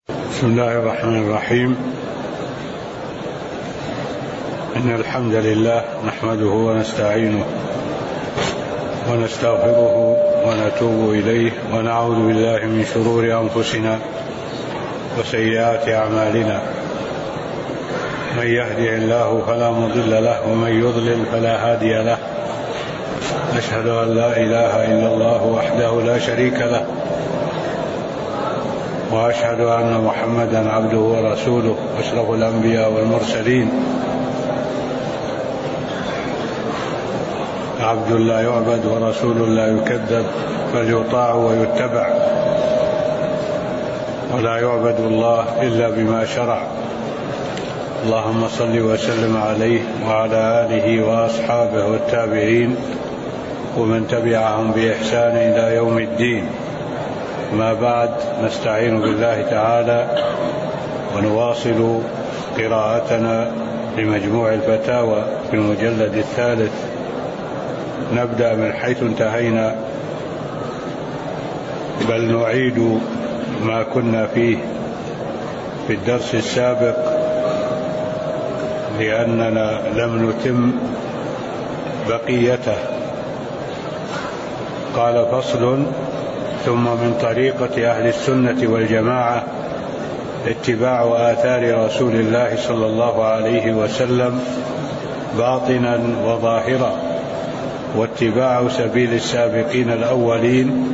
بسم الله الرحمن الرحيم. إن الحمد لله نحمده ونستعينه ونستغفره ونتوب إليه ونعوذ بالله من شرور أنفسنا وسيئات أعمالنا. من يهده الله فلا مضل له ومن يضلل فلا هادي له. أشهد أن لا إله إلا الله وحده لا شريك له، وأشهد أن محمدا عبده ورسوله أشرف الأنبياء والمرسلين، عبد لا يعبد ورسول لا يكذب، فليطاع ويتبع، ولا يعبد الله إلا بما شرع. اللهم صل وسلم عليه وعلى آله وأصحابه والتابعين ومن تبعهم بإحسان إلى يوم الدين. ما بعد، نستعين بالله تعالى ونواصل قراءتنا لمجموع الفتاوى في المجلد الثالث. نبدأ من حيث انتهينا، بل نعيد ما كنا فيه في الدرس السابق لأننا لم نتم بقيته. قال: فصل: ثم من طريقة أهل السنة والجماعة اتباع آثار رسول الله صلى الله عليه وسلم باطنا وظاهرا، واتباع سبيل السابقين الأولين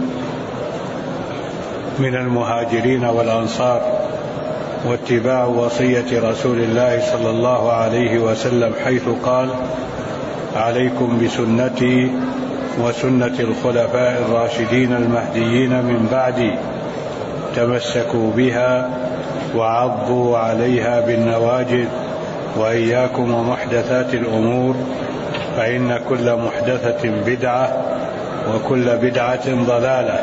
من المهاجرين والأنصار، واتباع وصية رسول الله صلى الله عليه وسلم حيث قال: عليكم بسنتي وسنة الخلفاء الراشدين المهديين من بعدي، تمسكوا بها وعضوا عليها بالنواجذ، وإياكم ومحدثات الأمور، فإن كل محدثة بدعة وكل بدعة ضلالة.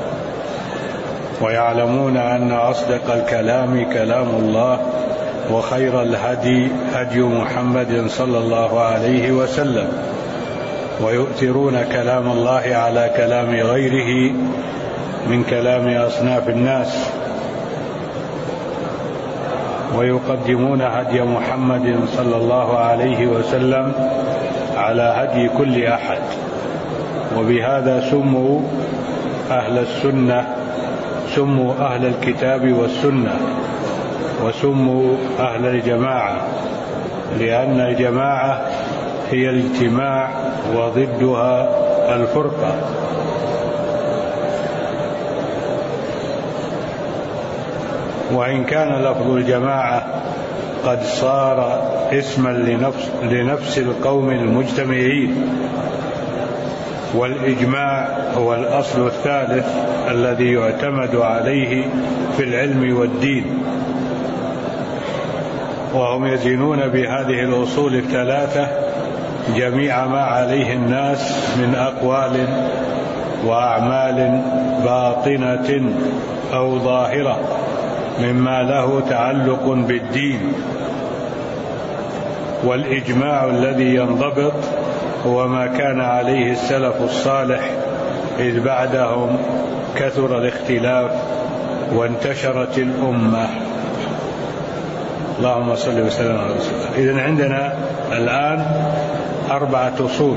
ويعلمون أن أصدق الكلام كلام الله، وخير الهدي هدي محمد صلى الله عليه وسلم، ويؤثرون كلام الله على كلام غيره من كلام أصناف الناس، ويقدمون هدي محمد صلى الله عليه وسلم على هدي كل أحد. وبهذا سموا أهل السنة، سموا أهل الكتاب والسنة، وسموا أهل الجماعة، لأن الجماعة هي الاجتماع وضدها الفرقة. وإن كان لفظ الجماعة قد صار اسما لنفس القوم المجتمعين، والإجماع هو الأصل الثالث الذي يعتمد عليه في العلم والدين، وهم يزنون بهذه الأصول الثلاثة جميع ما عليه الناس من أقوال وأعمال باطنة أو ظاهرة مما له تعلق بالدين. والإجماع الذي ينضبط هو ما كان عليه السلف الصالح، إذ بعدهم كثر الاختلاف وانتشرت الأمة. اللهم صل وسلم على رسول الله. إذن عندنا الآن 4 أصول،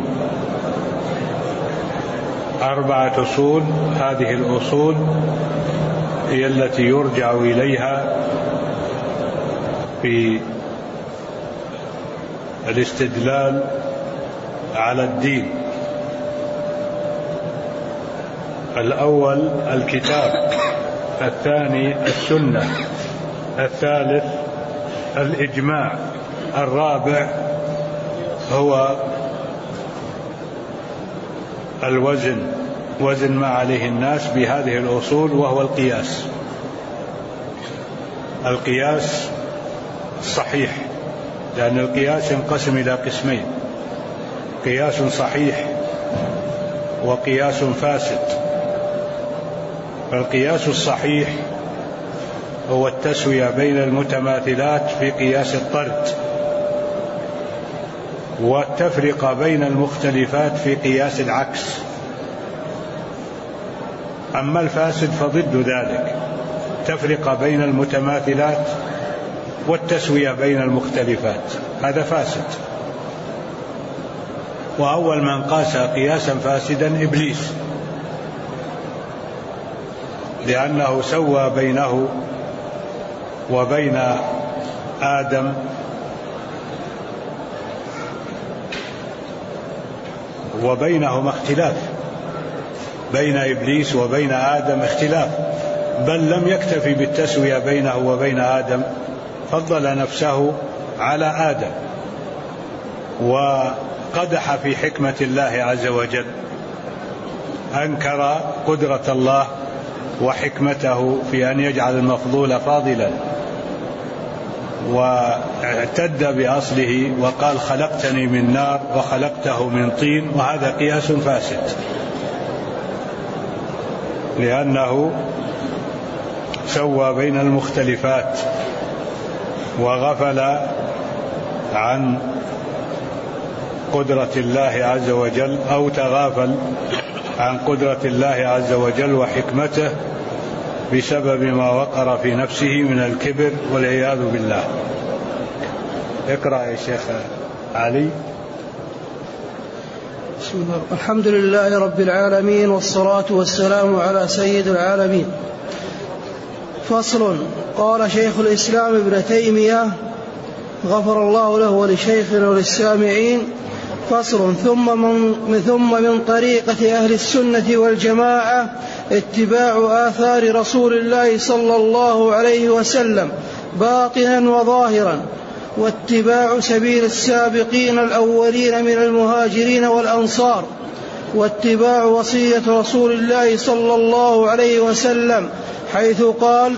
4 أصول. هذه الأصول هي التي يرجع إليها في الاستدلال على الدين. الأول الكتاب، الثاني السنة، الثالث الإجماع، الرابع هو الوزن، وزن ما عليه الناس بهذه الأصول، وهو القياس. القياس صحيح، لأن القياس ينقسم إلى قسمين: قياس صحيح وقياس فاسد. فالقياس الصحيح هو التسوية بين المتماثلات في قياس الطرد، والتفرقة بين المختلفات في قياس العكس. أما الفاسد فضد ذلك، التفرقة بين المتماثلات والتسوية بين المختلفات، هذا فاسد. وأول من قاس قياسا فاسدا إبليس، لأنه سوى بينه وبين آدم وبينهما اختلاف، بين إبليس وبين آدم اختلاف، بل لم يكتفي بالتسوية بينه وبين آدم، فضل نفسه على آدم، وقدح في حكمة الله عز وجل، أنكر قدرة الله وحكمته في أن يجعل المفضول فاضلا، واعتد بأصله وقال خلقتني من نار وخلقته من طين، وهذا قياس فاسد، لأنه سوى بين المختلفات وغفل عن قدرة الله عز وجل، أو تغافل عن قدرة الله عز وجل وحكمته بسبب ما وقر في نفسه من الكبر والعياذ بالله. اقرأ يا شيخ علي. بسم الله. الحمد لله رب العالمين، والصلاة والسلام على سيد العالمين. فصل. قال شيخ الإسلام ابن تيمية غفر الله له ولشيخنا وللسامعين: فصل. ثم من طريقة أهل السنة والجماعة اتباع آثار رسول الله صلى الله عليه وسلم باطنا وظاهرا، واتباع سبيل السابقين الأولين من المهاجرين والأنصار، واتباع وصية رسول الله صلى الله عليه وسلم حيث قال: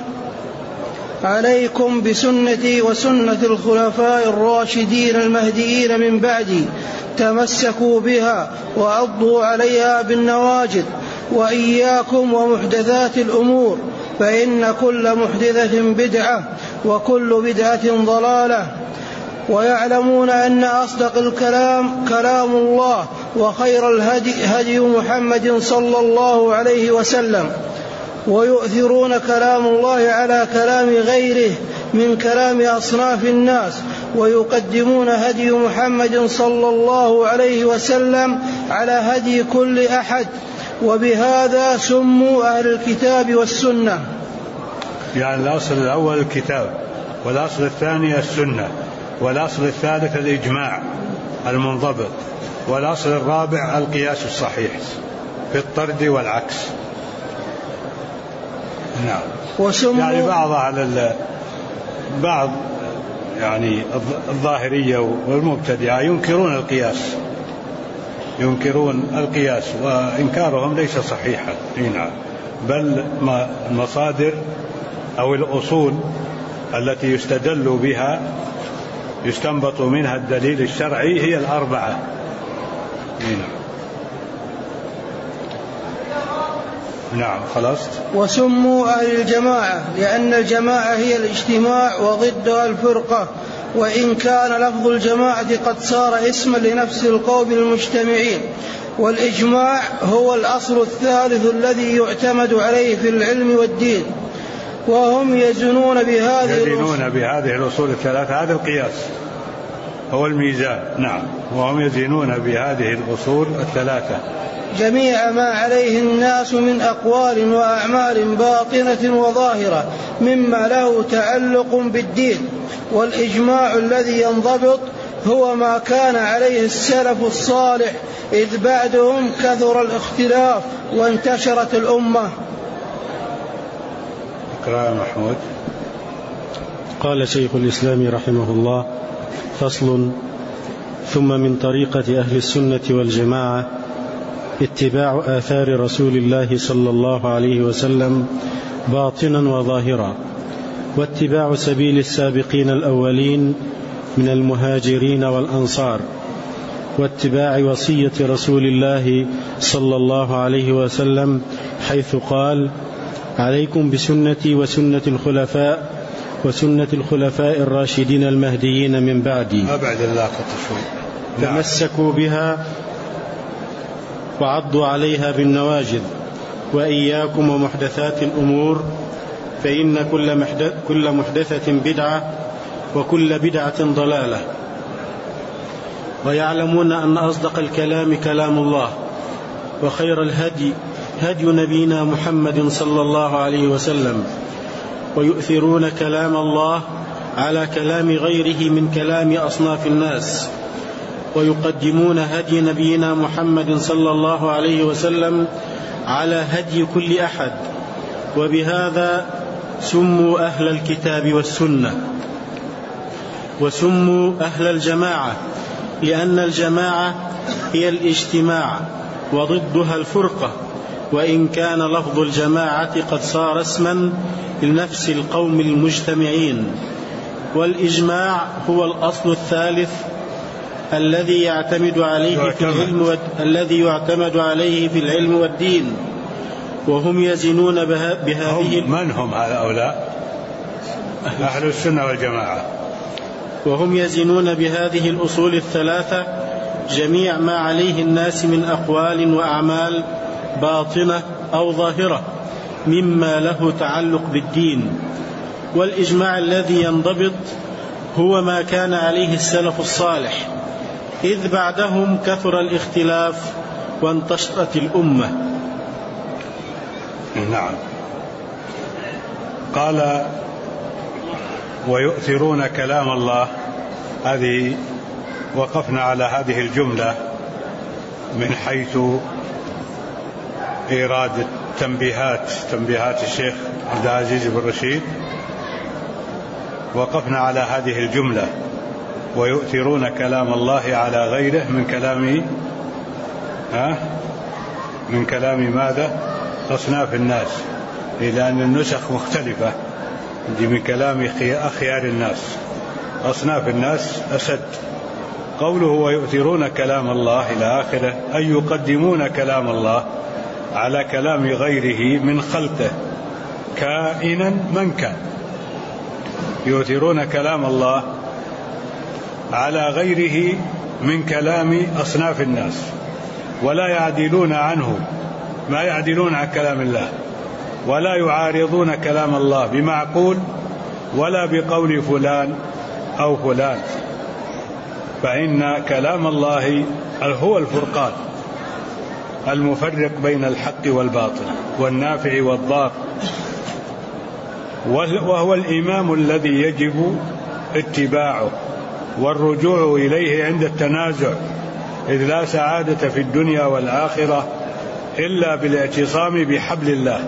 عليكم بسنتي وسنة الخلفاء الراشدين المهديين من بعدي، تمسكوا بها وعضوا عليها بالنواجذ، وإياكم ومحدثات الأمور، فإن كل محدثة بدعة وكل بدعة ضلالة. ويعلمون أن أصدق الكلام كلام الله، وخير الهدي هدي محمد صلى الله عليه وسلم، ويؤثرون كلام الله على كلام غيره من كلام أصناف الناس، ويقدمون هدي محمد صلى الله عليه وسلم على هدي كل أحد، وبهذا سموا أهل الكتاب والسنة. يعني الأصل الأول الكتاب، والأصل الثاني السنة، والأصل الثالث الإجماع المنضبط، والأصل الرابع القياس الصحيح في الطرد والعكس. نعم. يعني بعض يعني الظاهرية والمبتدعة ينكرون القياس، وإنكارهم ليس صحيحا. نعم. بل المصادر أو الأصول التي يستدل بها يستنبط منها الدليل الشرعي هي الأربعة. نعم. خلصت. وسموا أهل الجماعة لأن الجماعة هي الاجتماع وضدها الفرقة، وإن كان لفظ الجماعة قد صار اسما لنفس القوم المجتمعين. والإجماع هو الأصل الثالث الذي يعتمد عليه في العلم والدين، وهم يزنون بهذه الأصول الثلاثة. هذا القياس هو الميزان. نعم. وهم يزنون بهذه الأصول الثلاثة جميع ما عليه الناس من أقوال وأعمال باطنة وظاهرة مما له تعلق بالدين. والإجماع الذي ينضبط هو ما كان عليه السلف الصالح، إذ بعدهم كثر الاختلاف وانتشرت الأمة. اقرأ محمود. قال شيخ الإسلام رحمه الله: فصل. ثم من طريقة أهل السنة والجماعة اتباع آثار رسول الله صلى الله عليه وسلم باطنا وظاهرا، واتباع سبيل السابقين الأولين من المهاجرين والأنصار، واتباع وصية رسول الله صلى الله عليه وسلم حيث قال: عليكم بسنتي وسنة الخلفاء الراشدين المهديين من بعدي، تمسكوا بها وعضوا عليها بالنواجذ، وإياكم ومحدثات الأمور، فإن كل محدثة بدعة وكل بدعة ضلالة. ويعلمون أن أصدق الكلام كلام الله، وخير الهدي هدي نبينا محمد صلى الله عليه وسلم، ويؤثرون كلام الله على كلام غيره من كلام أصناف الناس، ويقدمون هدي نبينا محمد صلى الله عليه وسلم على هدي كل أحد. وبهذا سموا أهل الكتاب والسنة، وسموا أهل الجماعة، لأن الجماعة هي الاجتماع وضدها الفرقة، وإن كان لفظ الجماعة قد صار اسما لنفس القوم المجتمعين. والإجماع هو الأصل الثالث الذي يعتمد عليه في العلم والدين، وهم يزنون بهذه. من هم هؤلاء؟ أهل السنة والجماعة. وهم يزنون بهذه الأصول الثلاثة جميع ما عليه الناس من أقوال وأعمال باطنة أو ظاهرة مما له تعلق بالدين. والإجماع الذي ينضبط هو ما كان عليه السلف الصالح، إذ بعدهم كثر الاختلاف وانتشرت الأمة. نعم. قال ويؤثرون كلام الله، هذه وقفنا على هذه الجملة من حيث إيراد تنبيهات الشيخ عبد العزيز بن رشيد. وقفنا على هذه الجملة ويؤثرون كلام الله على غيره من كلام ماذا؟ أصناف الناس، لأن النسخ مختلفة، دي من كلام أخيار الناس، أصناف الناس أسد. قوله ويؤثرون كلام الله إلى آخره، أي يقدمون كلام الله على كلام غيره من خلقه كائنا من كان. يؤثرون كلام الله على غيره من كلام أصناف الناس، ولا يعدلون عنه، ما يعدلون عن كلام الله، ولا يعارضون كلام الله بمعقول ولا بقول فلان أو فلان، فإن كلام الله هو الفرقان المفرق بين الحق والباطل والنافع والضار، وهو الإمام الذي يجب اتباعه والرجوع إليه عند التنازع، إذ لا سعادة في الدنيا والآخرة إلا بالاعتصام بحبل الله،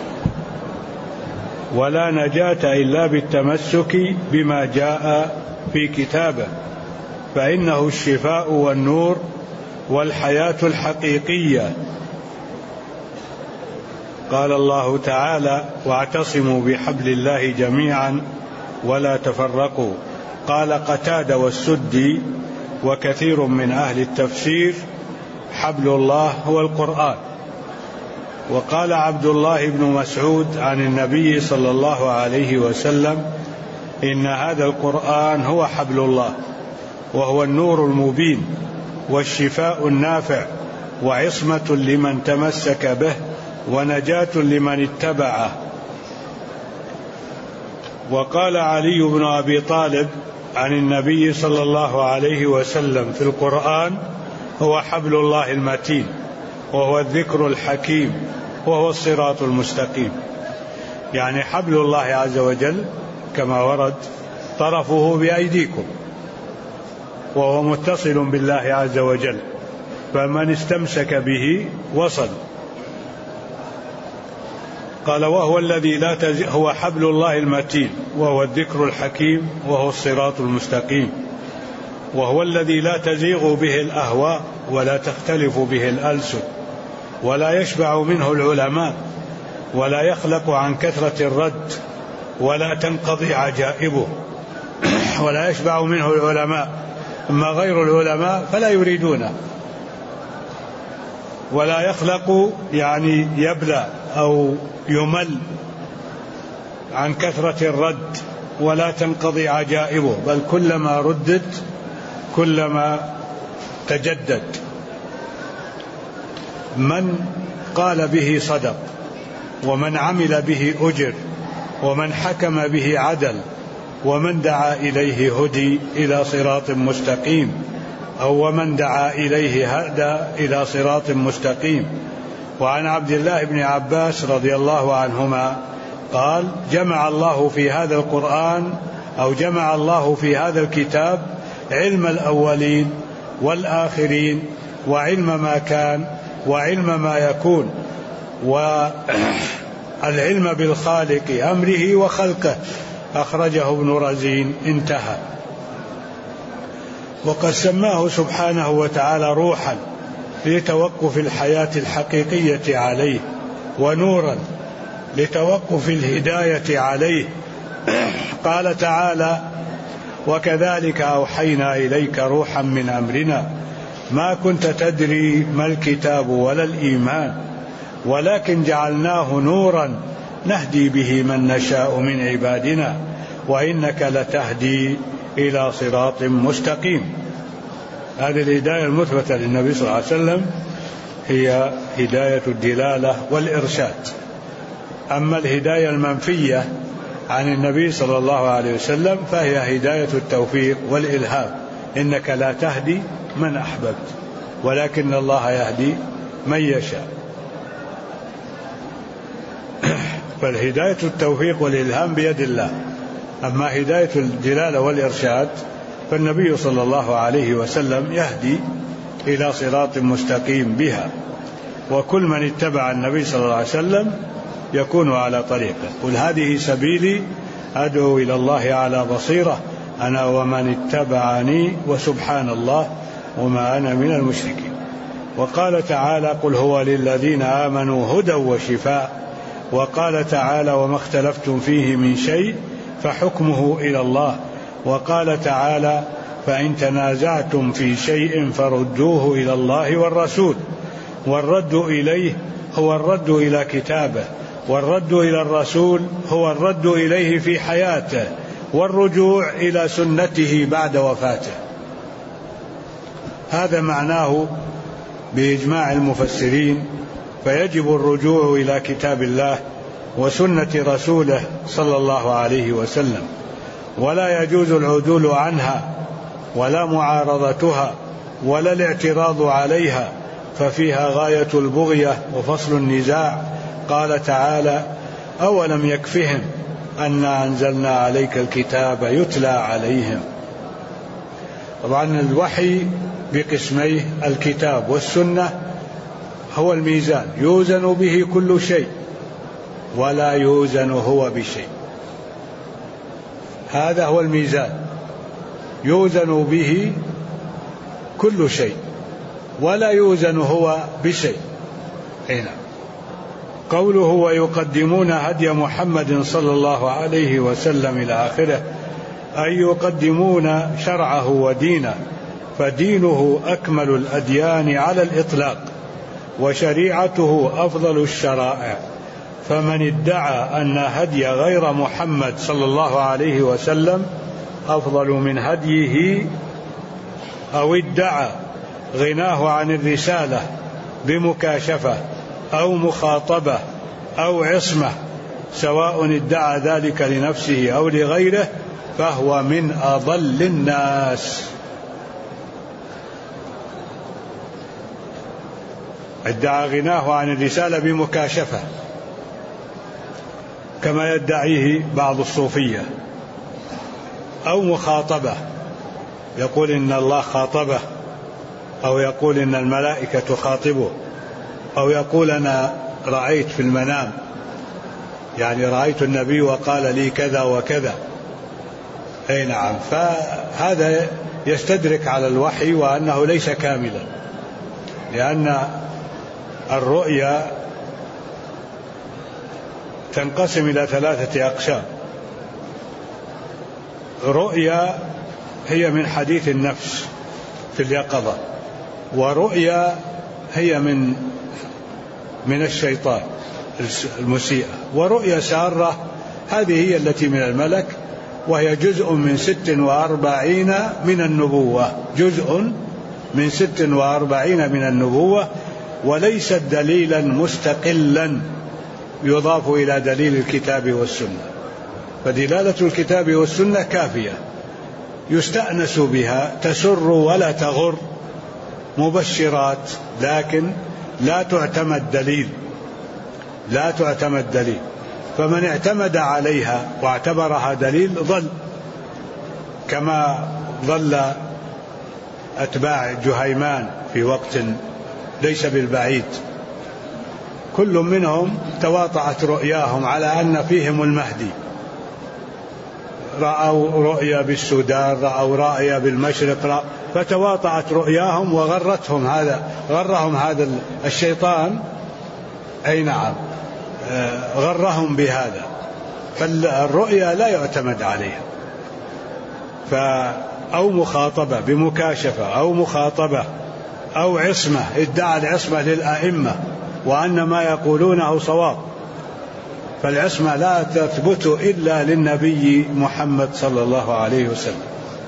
ولا نجاة إلا بالتمسك بما جاء في كتابه، فإنه الشفاء والنور والحياة الحقيقية. قال الله تعالى واعتصموا بحبل الله جميعا ولا تفرقوا. قال قتادة والسدي وكثير من أهل التفسير حبل الله هو القرآن. وقال عبد الله بن مسعود عن النبي صلى الله عليه وسلم إن هذا القرآن هو حبل الله، وهو النور المبين والشفاء النافع وعصمة لمن تمسك به ونجاة لمن اتبعه. وقال علي بن أبي طالب عن النبي صلى الله عليه وسلم في القرآن هو حبل الله المتين، وهو الذكر الحكيم، وهو الصراط المستقيم. يعني حبل الله عز وجل كما ورد طرفه بأيديكم، وهو متصل بالله عز وجل، فمن استمسك به وصل. قال وهو الذي لا هو حبل الله المتين، وهو الذكر الحكيم، وهو الصراط المستقيم، وهو الذي لا تزيغ به الأهواء ولا تختلف به الألسن، ولا يشبع منه العلماء، ولا يخلق عن كثرة الرد، ولا تنقضي عجائبه. ولا يشبع منه العلماء، أما غير العلماء فلا يريدونه. ولا يخلق يعني يبلى أو يمل عن كثرة الرد، ولا تنقضي عجائبه، بل كلما ردت كلما تجدد. من قال به صدق، ومن عمل به أجر، ومن حكم به عدل، ومن دعا إليه هدي إلى صراط مستقيم، أو ومن دعا إليه هدى إلى صراط مستقيم. وعن عبد الله بن عباس رضي الله عنهما قال: جمع الله في هذا القرآن، أو جمع الله في هذا الكتاب علم الأولين والآخرين، وعلم ما كان، وعلم ما يكون، والعلم بالخالق أمره وخلقه. أخرجه ابن رزين. انتهى. وقد سماه سبحانه وتعالى روحا لتوقف الحياة الحقيقية عليه، ونورا لتوقف الهداية عليه. قال تعالى: وكذلك أوحينا إليك روحا من أمرنا ما كنت تدري ما الكتاب ولا الإيمان ولكن جعلناه نورا نهدي به من نشاء من عبادنا وإنك لتهدي إلى صراط مستقيم. هذه الهداية المثبتة للنبي صلى الله عليه وسلم هي هداية الدلالة والإرشاد. أما الهداية المنفية عن النبي صلى الله عليه وسلم فهي هداية التوفيق والإلهام. إنك لا تهدي من أحببت ولكن الله يهدي من يشاء. فالهداية التوفيق والإلهام بيد الله. أما هداية الدلالة والإرشاد فالنبي صلى الله عليه وسلم يهدي إلى صراط مستقيم بها، وكل من اتبع النبي صلى الله عليه وسلم يكون على طريقه. قل هذه سبيلي أدعو إلى الله على بصيرة أنا ومن اتبعني وسبحان الله وما أنا من المشركين. وقال تعالى: قل هو للذين آمنوا هدى وشفاء. وقال تعالى: وما اختلفتم فيه من شيء فحكمه إلى الله. وقال تعالى: فإن تنازعتم في شيء فردوه إلى الله والرسول. والرد إليه هو الرد إلى كتابه، والرد إلى الرسول هو الرد إليه في حياته، والرجوع إلى سنته بعد وفاته. هذا معناه بإجماع المفسرين. فيجب الرجوع إلى كتاب الله وسنة رسوله صلى الله عليه وسلم، ولا يجوز العدول عنها ولا معارضتها ولا الاعتراض عليها، ففيها غاية البغية وفصل النزاع. قال تعالى: أولم يكفهم أنا أنزلنا عليك الكتاب يتلى عليهم. طبعا الوحي بقسميه: الكتاب والسنة هو الميزان يوزن به كل شيء ولا يوزن هو بشيء. هذا هو الميزان يوزن به كل شيء ولا يوزن هو بشيء. هنا قوله: ويقدمون هدي محمد صلى الله عليه وسلم إلى آخره، أي يقدمون شرعه ودينه، فدينه أكمل الأديان على الإطلاق وشريعته أفضل الشرائع. فمن ادعى أن هدي غير محمد صلى الله عليه وسلم أفضل من هديه، أو ادعى غناه عن الرسالة بمكاشفة أو مخاطبة أو عصمة، سواء ادعى ذلك لنفسه أو لغيره، فهو من أضل الناس. ادعى غناه عن الرسالة بمكاشفة كما يدعيه بعض الصوفية، أو مخاطبة، يقول إن الله خاطبه، أو يقول إن الملائكة تخاطبه، أو يقول أنا رأيت في المنام، يعني رأيت النبي وقال لي كذا وكذا. أي نعم. فهذا يستدرك على الوحي وأنه ليس كاملا، لأن الرؤيا تنقسم إلى 3 أقسام. رؤيا هي من حديث النفس في اليقظة، ورؤيا هي من الشيطان المسيئة، ورؤيا سارة هذه هي التي من الملك، وهي جزء من 46 من النبوة، جزء من 46 من النبوة، وليست دليلا مستقلا يضاف إلى دليل الكتاب والسنة. فدلالة الكتاب والسنة كافية يستأنس بها، تسر ولا تغر، مبشرات، لكن لا تعتمد دليل. فمن اعتمد عليها واعتبرها دليل ضل، كما ضل أتباع جهيمان في وقت ليس بالبعيد، كل منهم تواطأت رؤياهم على أن فيهم المهدي، رأوا رؤيا بالسودان، رأوا رؤيا بالمشرق، فتواطأت رؤياهم وغرهم هذا الشيطان، أي نعم، غرهم بهذا. فالرؤيا لا يعتمد عليها، أو مخاطبة بمكاشفة، أو مخاطبة، أو عصمة، ادعى العصمة للأئمة وأن ما يقولونه صواب، فالعصمة لا تثبت إلا للنبي محمد صلى الله عليه وسلم،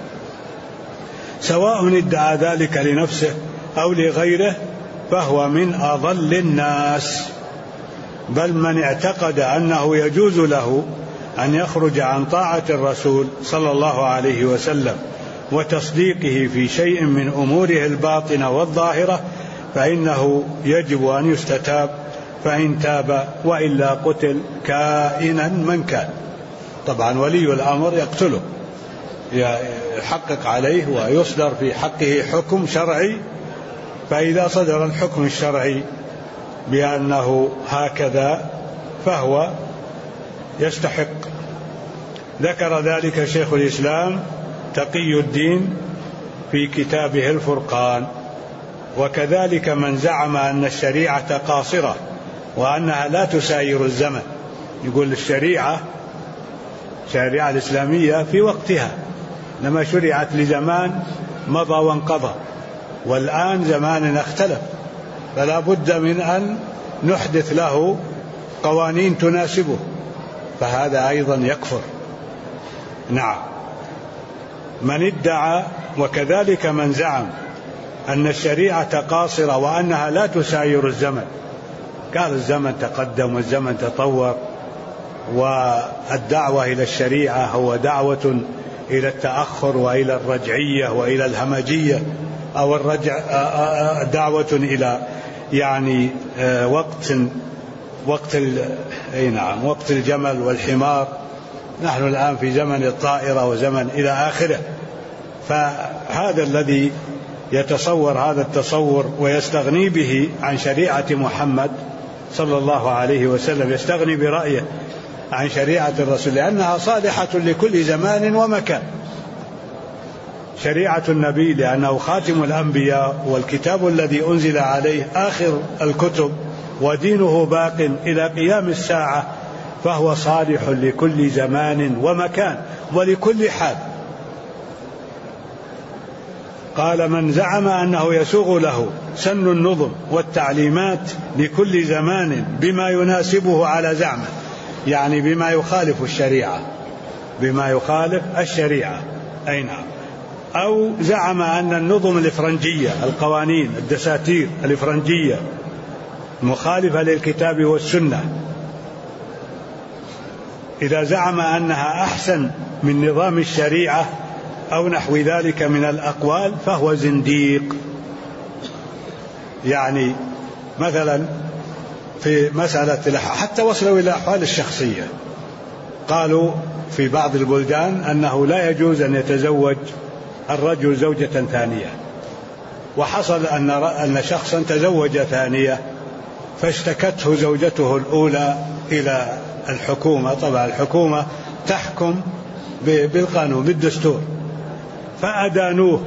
سواء ادعى ذلك لنفسه أو لغيره، فهو من أضل الناس. بل من اعتقد أنه يجوز له أن يخرج عن طاعة الرسول صلى الله عليه وسلم وتصديقه في شيء من أموره الباطنة والظاهرة، فإنه يجب أن يستتاب، فإن تاب وإلا قتل كائنا من كان. طبعا ولي الأمر يقتله، يحقق عليه ويصدر في حقه حكم شرعي، فإذا صدر الحكم الشرعي بأنه هكذا فهو يستحق. ذكر ذلك شيخ الإسلام تقي الدين في كتابه الفرقان. وكذلك من زعم أن الشريعة قاصرة وأنها لا تساير الزمن، يقول الشريعة الإسلامية في وقتها، لما شرعت لزمان مضى وانقضى، والآن زماننا اختلف، فلا بد من أن نحدث له قوانين تناسبه، فهذا أيضا يكفر. نعم، من ادعى. وكذلك من زعم أن الشريعة قاصرة وأنها لا تساير الزمن، قال الزمن تقدم والزمن تطور، والدعوة إلى الشريعة هو دعوة إلى التأخر وإلى الرجعية وإلى الهمجية، أو دعوة إلى يعني وقت الجمل والحمار. نحن الآن في زمن الطائرة وزمن إلى آخره. فهذا الذي يتصور هذا التصور ويستغني به عن شريعة محمد صلى الله عليه وسلم، يستغني برأيه عن شريعة الرسول، لأنها صالحة لكل زمان ومكان. شريعة النبي لأنه خاتم الأنبياء، والكتاب الذي أنزل عليه آخر الكتب، ودينه باق إلى قيام الساعة، فهو صالح لكل زمان ومكان ولكل حال. قال: من زعم أنه يسوغ له سن النظم والتعليمات لكل زمان بما يناسبه على زعمه، يعني بما يخالف الشريعة، أي نعم. أو زعم أن النظم الإفرنجية، القوانين الدساتير الإفرنجية مخالفة للكتاب والسنة، إذا زعم أنها أحسن من نظام الشريعة أو نحو ذلك من الأقوال فهو زنديق. يعني مثلا في مسألة حتى وصلوا إلى الأحوال الشخصية، قالوا في بعض البلدان أنه لا يجوز أن يتزوج الرجل زوجة ثانية، وحصل أن شخصا تزوج ثانية فاشتكته زوجته الأولى إلى الحكومة. طبعا الحكومة تحكم بالقانون بالدستور، فأدانوه.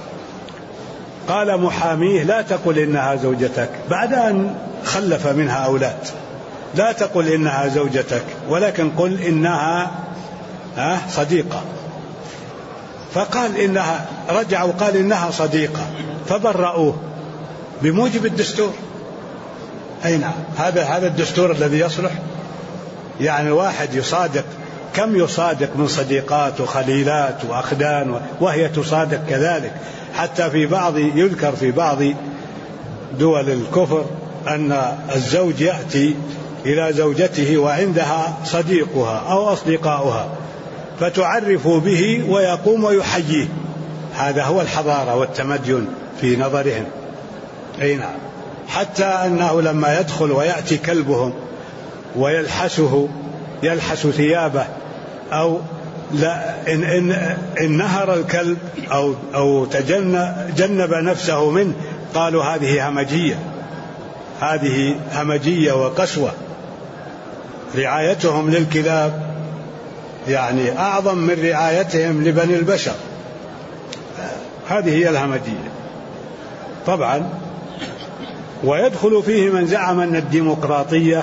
قال محاميه: لا تقل إنها زوجتك، بعد أن خلف منها أولاد، لا تقل إنها زوجتك، ولكن قل إنها صديقة. فقال إنها، رجع وقال إنها صديقة، فبرؤوه بموجب الدستور. أي نعم، هذا الدستور الذي يصلح. يعني الواحد يصادق، كم يصادق من صديقات وخليلات وأخدان، وهي تصادق كذلك. حتى يذكر في بعض دول الكفر أن الزوج يأتي إلى زوجته وعندها صديقها أو أصدقاؤها فتعرف به ويقوم ويحييه. هذا هو الحضارة والتمدن في نظرهم. أي نعم. حتى أنه لما يدخل ويأتي كلبهم ويلحسه، يلحس ثيابه، أو لا إن نهر الكلب أو جنب نفسه منه، قالوا هذه همجية، هذه همجية وقسوة. رعايتهم للكلاب يعني أعظم من رعايتهم لبني البشر. هذه هي الهمجية طبعا. ويدخل فيه من زعم أن الديمقراطية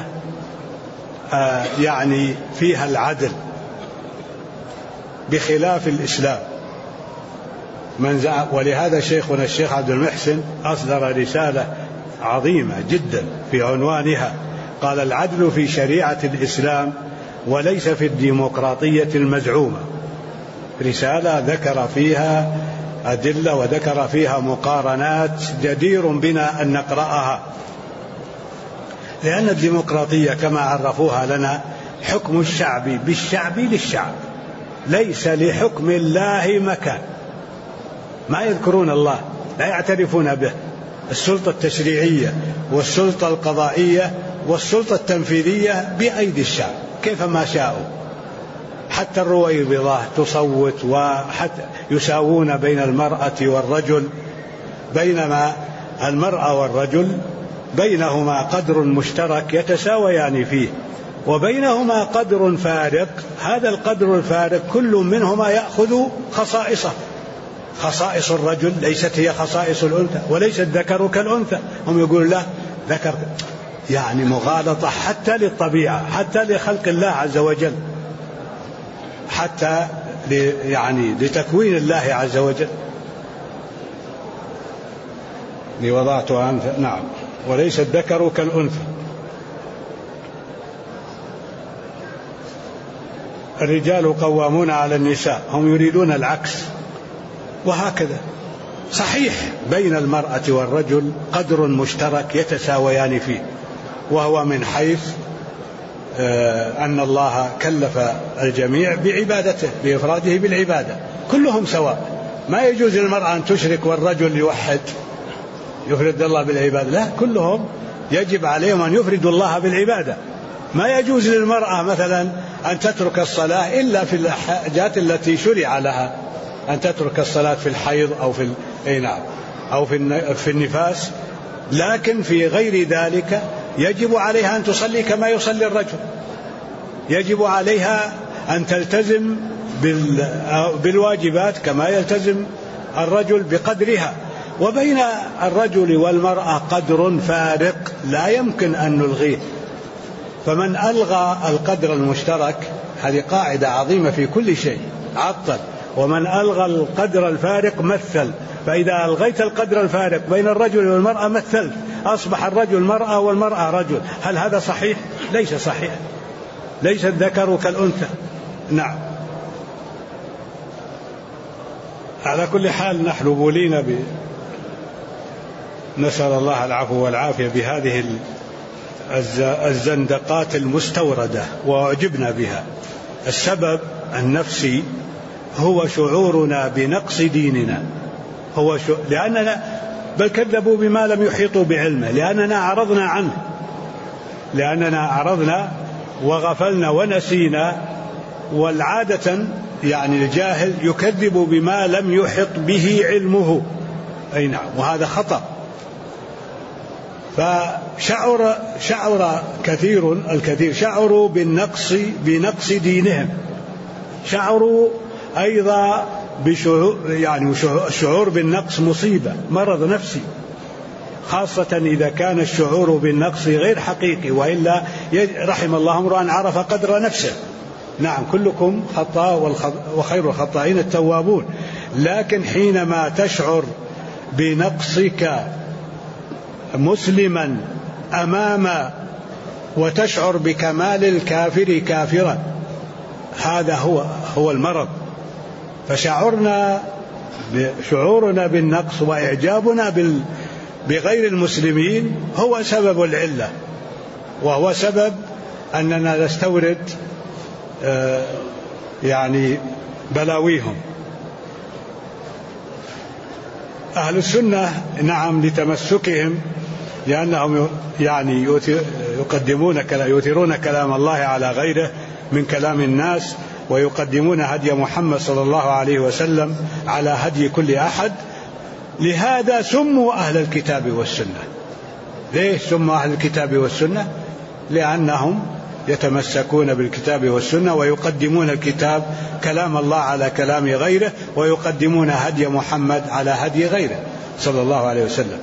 يعني فيها العدل بخلاف الإسلام. من زعم، ولهذا شيخنا الشيخ عبد المحسن أصدر رسالة عظيمة جدا في عنوانها قال: العدل في شريعة الإسلام وليس في الديمقراطية المزعومة. رسالة ذكر فيها أدلة وذكر فيها مقارنات جدير بنا أن نقرأها، لأن الديمقراطية كما عرفوها لنا حكم الشعب بالشعب للشعب، ليس لحكم الله مكان. ما يذكرون الله، لا يعترفون به. السلطة التشريعية والسلطة القضائية والسلطة التنفيذية بأيدي الشعب كيفما شاءوا. حتى الرويبضة تصوت، وحتى يساوون بين المرأة والرجل، بينما المرأة والرجل بينهما قدر مشترك يتساويان فيه، وبينهما قدر فارق. هذا القدر الفارق كل منهما يأخذ خصائصه. خصائص الرجل ليست هي خصائص الأنثى، وليس الذكر كالأنثى. هم يقولون لا، ذكر يعني مغالطة حتى للطبيعة، حتى لخلق الله عز وجل، حتى يعني لتكوين الله عز وجل. لوضعتها أنثى، نعم، وليس الذكر كالأنثى. الرجال قوامون على النساء، هم يريدون العكس. وهكذا صحيح بين المرأة والرجل قدر مشترك يتساويان فيه، وهو من حيث أن الله كلف الجميع بعبادته، بإفراده بالعبادة، كلهم سواء. ما يجوز للمرأة أن تشرك والرجل يوحد يفرد الله بالعبادة، لا، كلهم يجب عليهم أن يفردوا الله بالعبادة. ما يجوز للمرأة مثلا أن تترك الصلاة إلا في الحاجات التي شرع لها، أن تترك الصلاة في الحيض أو في النفاس، لكن في غير ذلك يجب عليها أن تصلي كما يصلي الرجل. يجب عليها أن تلتزم بالواجبات كما يلتزم الرجل بقدرها. وبين الرجل والمرأة قدر فارق لا يمكن أن نلغيه. فمن ألغى القدر المشترك، هذه قاعدة عظيمة في كل شيء، عطل. ومن ألغى القدر الفارق مثل. فإذا ألغيت القدر الفارق بين الرجل والمرأة مثلت، أصبح الرجل مرأة والمرأة رجل. هل هذا صحيح؟ ليس صحيح. ليس الذكر كالأنثى. نعم. على كل حال نحن بولينا نسأل الله العفو والعافية بهذه الزندقات المستوردة، وأعجبنا بها. السبب النفسي هو شعورنا بنقص ديننا، لأننا بل كذبوا بما لم يحيطوا بعلمه، لأننا عرضنا وغفلنا ونسينا. والعادة يعني الجاهل يكذب بما لم يحط به علمه. أي نعم، وهذا خطأ. فشعر الكثير شعروا بنقص دينهم، شعروا أيضا الشعور بالنقص مصيبة، مرض نفسي، خاصة إذا كان الشعور بالنقص غير حقيقي، وإلا رحم الله امرأ عرف قدر نفسه. نعم، كلكم خطاء وخير الخطائين التوابون. لكن حينما تشعر بنقصك مسلما أمام وتشعر بكمال الكافر كافرا، هذا هو المرض. فشعورنا بالنقص وإعجابنا بغير المسلمين هو سبب العلة، وهو سبب أننا نستورد يعني بلاويهم. أهل السنة نعم لتمسكهم، لأنهم يعني يؤثرون كلام الله على غيره من كلام الناس، ويقدمون هدي محمد صلى الله عليه وسلم على هدي كل أحد. لهذا سموا أهل الكتاب والسنة. ليش سموا أهل الكتاب والسنة؟ لأنهم يتمسكون بالكتاب والسنة، ويقدمون الكتاب كلام الله على كلام غيره، ويقدمون هدي محمد على هدي غيره صلى الله عليه وسلم.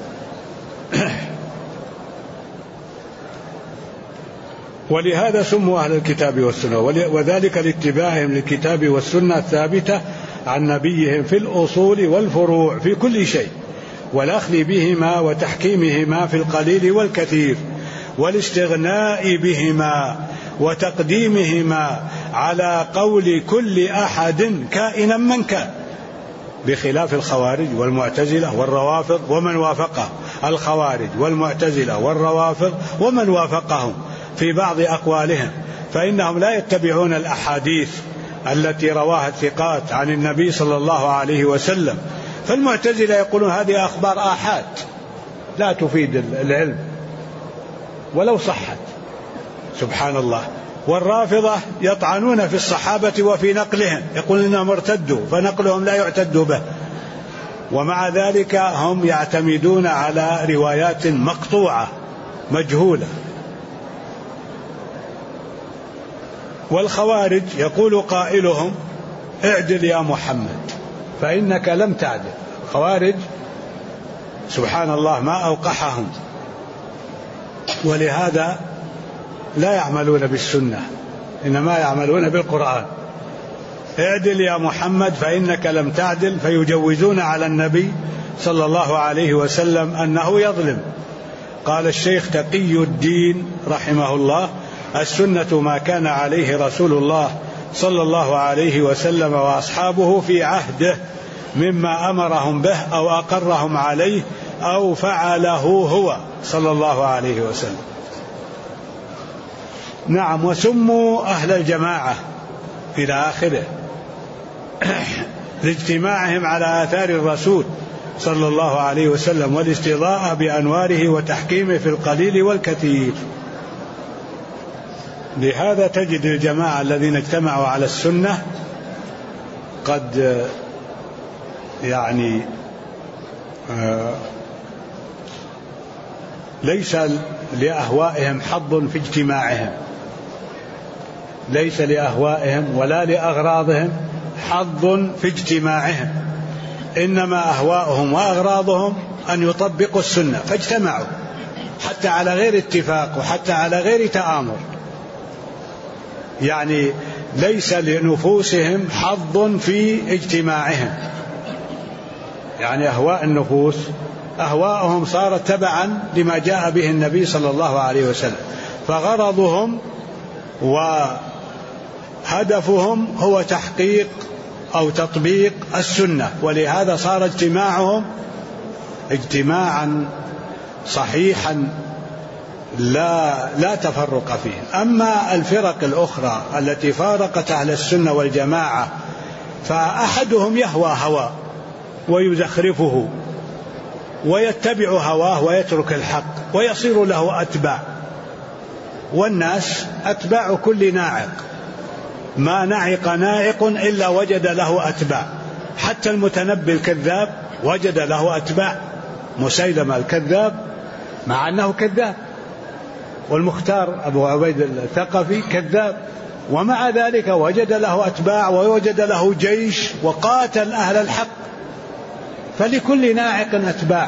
ولهذا سموا أهل الكتاب والسنة، وذلك لاتباعهم للكتاب والسنة الثابتة عن نبيهم في الأصول والفروع في كل شيء، والأخذ بهما وتحكيمهما في القليل والكثير، والاستغناء بهما وتقديمهما على قول كل أحد كائنا من كان، بخلاف الخوارج والمعتزلة والروافض ومن وافقه. الخوارج والمعتزلة والروافض ومن وافقهم في بعض أقوالهم، فإنهم لا يتبعون الأحاديث التي رواها الثقات عن النبي صلى الله عليه وسلم. فالمعتزلة يقولون هذه أخبار آحاد لا تفيد العلم ولو صحت، سبحان الله. والرافضة يطعنون في الصحابة وفي نقلهم، يقولون إنهم ارتدوا فنقلهم لا يعتد به، ومع ذلك هم يعتمدون على روايات مقطوعة مجهولة. والخوارج يقول قائلهم اعدل يا محمد فإنك لم تعدل. خوارج سبحان الله ما أوقحهم، ولهذا لا يعملون بالسنة إنما يعملون بالقرآن. اعدل يا محمد فإنك لم تعدل، فيجوزون على النبي صلى الله عليه وسلم أنه يظلم. قال الشيخ تقي الدين رحمه الله السنة ما كان عليه رسول الله صلى الله عليه وسلم وأصحابه في عهده مما أمرهم به أو أقرهم عليه أو فعله هو صلى الله عليه وسلم. نعم. وسموا أهل الجماعة إلى آخره لاجتماعهم على آثار الرسول صلى الله عليه وسلم والاستضاءة بأنواره وتحكيمه في القليل والكثير. لهذا تجد الجماعة الذين اجتمعوا على السنة قد يعني ليس لأهوائهم حظ في اجتماعهم، ليس لأهوائهم ولا لأغراضهم حظ في اجتماعهم، إنما أهواؤهم وأغراضهم أن يطبقوا السنة، فاجتمعوا حتى على غير اتفاق وحتى على غير تآمر. يعني ليس لنفوسهم حظ في اجتماعهم، يعني أهواء النفوس أهواءهم صارت تبعا لما جاء به النبي صلى الله عليه وسلم، فغرضهم وهدفهم هو تحقيق أو تطبيق السنة، ولهذا صار اجتماعهم اجتماعا صحيحا لا تفرق فيه. أما الفرق الأخرى التي فارقت أهل السنة والجماعة فأحدهم يهوى هوى ويزخرفه ويتبع هواه ويترك الحق ويصير له أتباع، والناس أتباع كل ناعق، ما نعق ناعق إلا وجد له أتباع، حتى المتنبي الكذاب وجد له أتباع، مسيلمة الكذاب مع أنه كذاب، والمختار أبو عبيد الثقفي كذاب، ومع ذلك وجد له أتباع ووجد له جيش وقاتل أهل الحق، فلكل ناعق أتباع.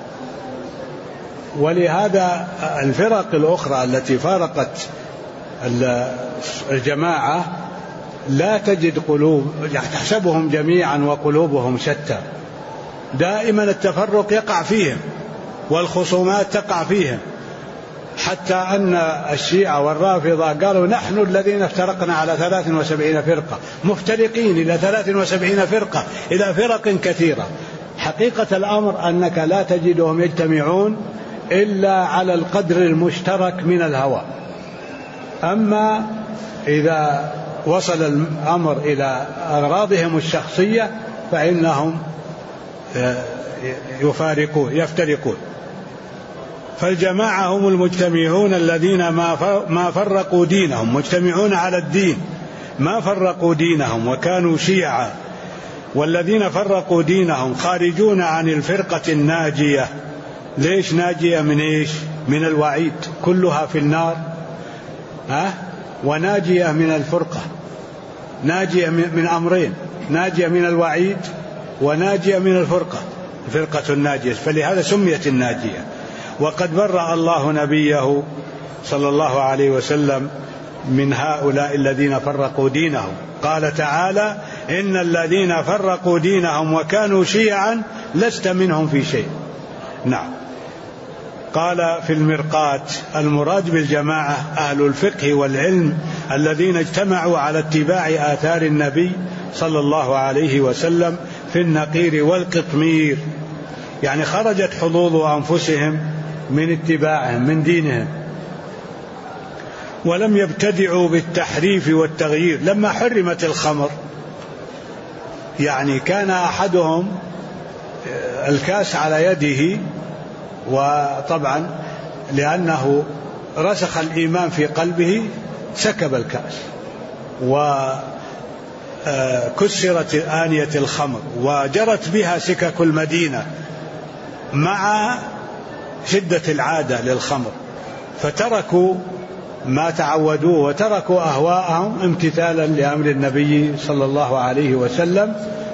ولهذا الفرق الأخرى التي فارقت الجماعة لا تجد قلوب، تحسبهم جميعا وقلوبهم شتى، دائما التفرق يقع فيهم والخصومات تقع فيهم، حتى أن الشيعة والرافضة قالوا نحن الذين افترقنا على 73 فرقة، مفترقين إلى 73 فرقة إلى فرق كثيرة. حقيقة الأمر أنك لا تجدهم يجتمعون إلا على القدر المشترك من الهوى، أما إذا وصل الأمر إلى أغراضهم الشخصية فإنهم يفترقون. فالجماعة هم المجتمعون الذين ما فرقوا دينهم، مجتمعون على الدين ما فرقوا دينهم وكانوا شيعا. والذين فرقوا دينهم خارجون عن الفرقة الناجية. ليش ناجية؟ من إيش؟ من الوعيد، كلها في النار. وناجية من الفرقة، ناجية من أمرين، ناجية من الوعيد وناجية من الفرقة الناجية، فلهذا سميت الناجية. وقد برأ الله نبيه صلى الله عليه وسلم من هؤلاء الذين فرقوا دينهم. قال تعالى: إن الذين فرقوا دينهم وكانوا شيعا لست منهم في شيء. نعم. قال في المرقاة: المراد بالجماعة أهل الفقه والعلم الذين اجتمعوا على اتباع آثار النبي صلى الله عليه وسلم في النقير والقطمير، يعني خرجت حظوظ أنفسهم من اتباعهم من دينهم، ولم يبتدعوا بالتحريف والتغيير. لما حرمت الخمر يعني كان أحدهم الكاس على يده، وطبعا لأنه رسخ الإيمان في قلبه سكب الكاس وكسرت آنية الخمر وجرت بها سكك المدينة مع شدة العادة للخمر، فتركوا ما تعودوه وتركوا أهواءهم امتثالا لأمر النبي صلى الله عليه وسلم،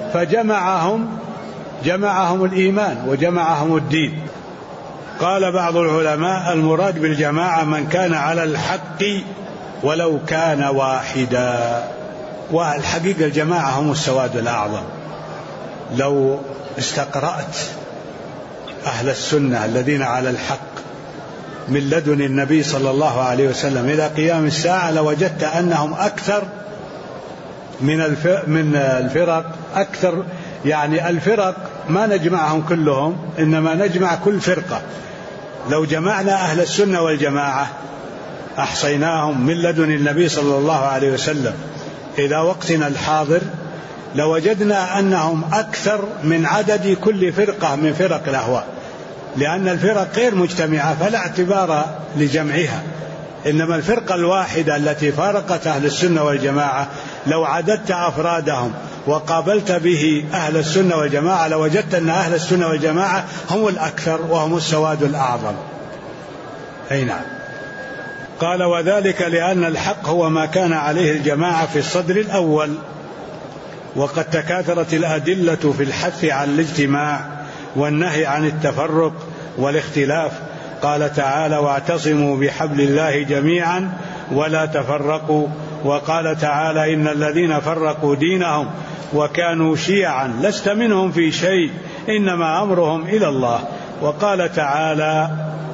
فجمعهم الإيمان وجمعهم الدين. قال بعض العلماء: المراد بالجماعة من كان على الحق ولو كان واحدا. والحقيقة الجماعة هم السواد الأعظم. لو استقرأت أهل السنة الذين على الحق من لدن النبي صلى الله عليه وسلم إلى قيام الساعة لوجدت أنهم أكثر من الفرق، أكثر يعني الفرق ما نجمعهم كلهم، إنما نجمع كل فرقة. لو جمعنا أهل السنة والجماعة أحصيناهم من لدن النبي صلى الله عليه وسلم إلى وقتنا الحاضر لوجدنا أنهم أكثر من عدد كل فرقة من فرق الأهواء، لأن الفرق غير مجتمعة فلا اعتبار لجمعها. إنما الفرقة الواحدة التي فارقت أهل السنة والجماعة لو عددت أفرادهم وقابلت به أهل السنة والجماعة لوجدت أن أهل السنة والجماعة هم الأكثر وهم السواد الأعظم. أي نعم. قال: وذلك لأن الحق هو ما كان عليه الجماعة في الصدر الأول، وقد تكاثرت الأدلة في الحث عن الاجتماع والنهي عن التفرق والاختلاف. قال تعالى: واعتصموا بحبل الله جميعا ولا تفرقوا. وقال تعالى: إن الذين فرقوا دينهم وكانوا شيعا لست منهم في شيء إنما أمرهم إلى الله. وقال تعالى: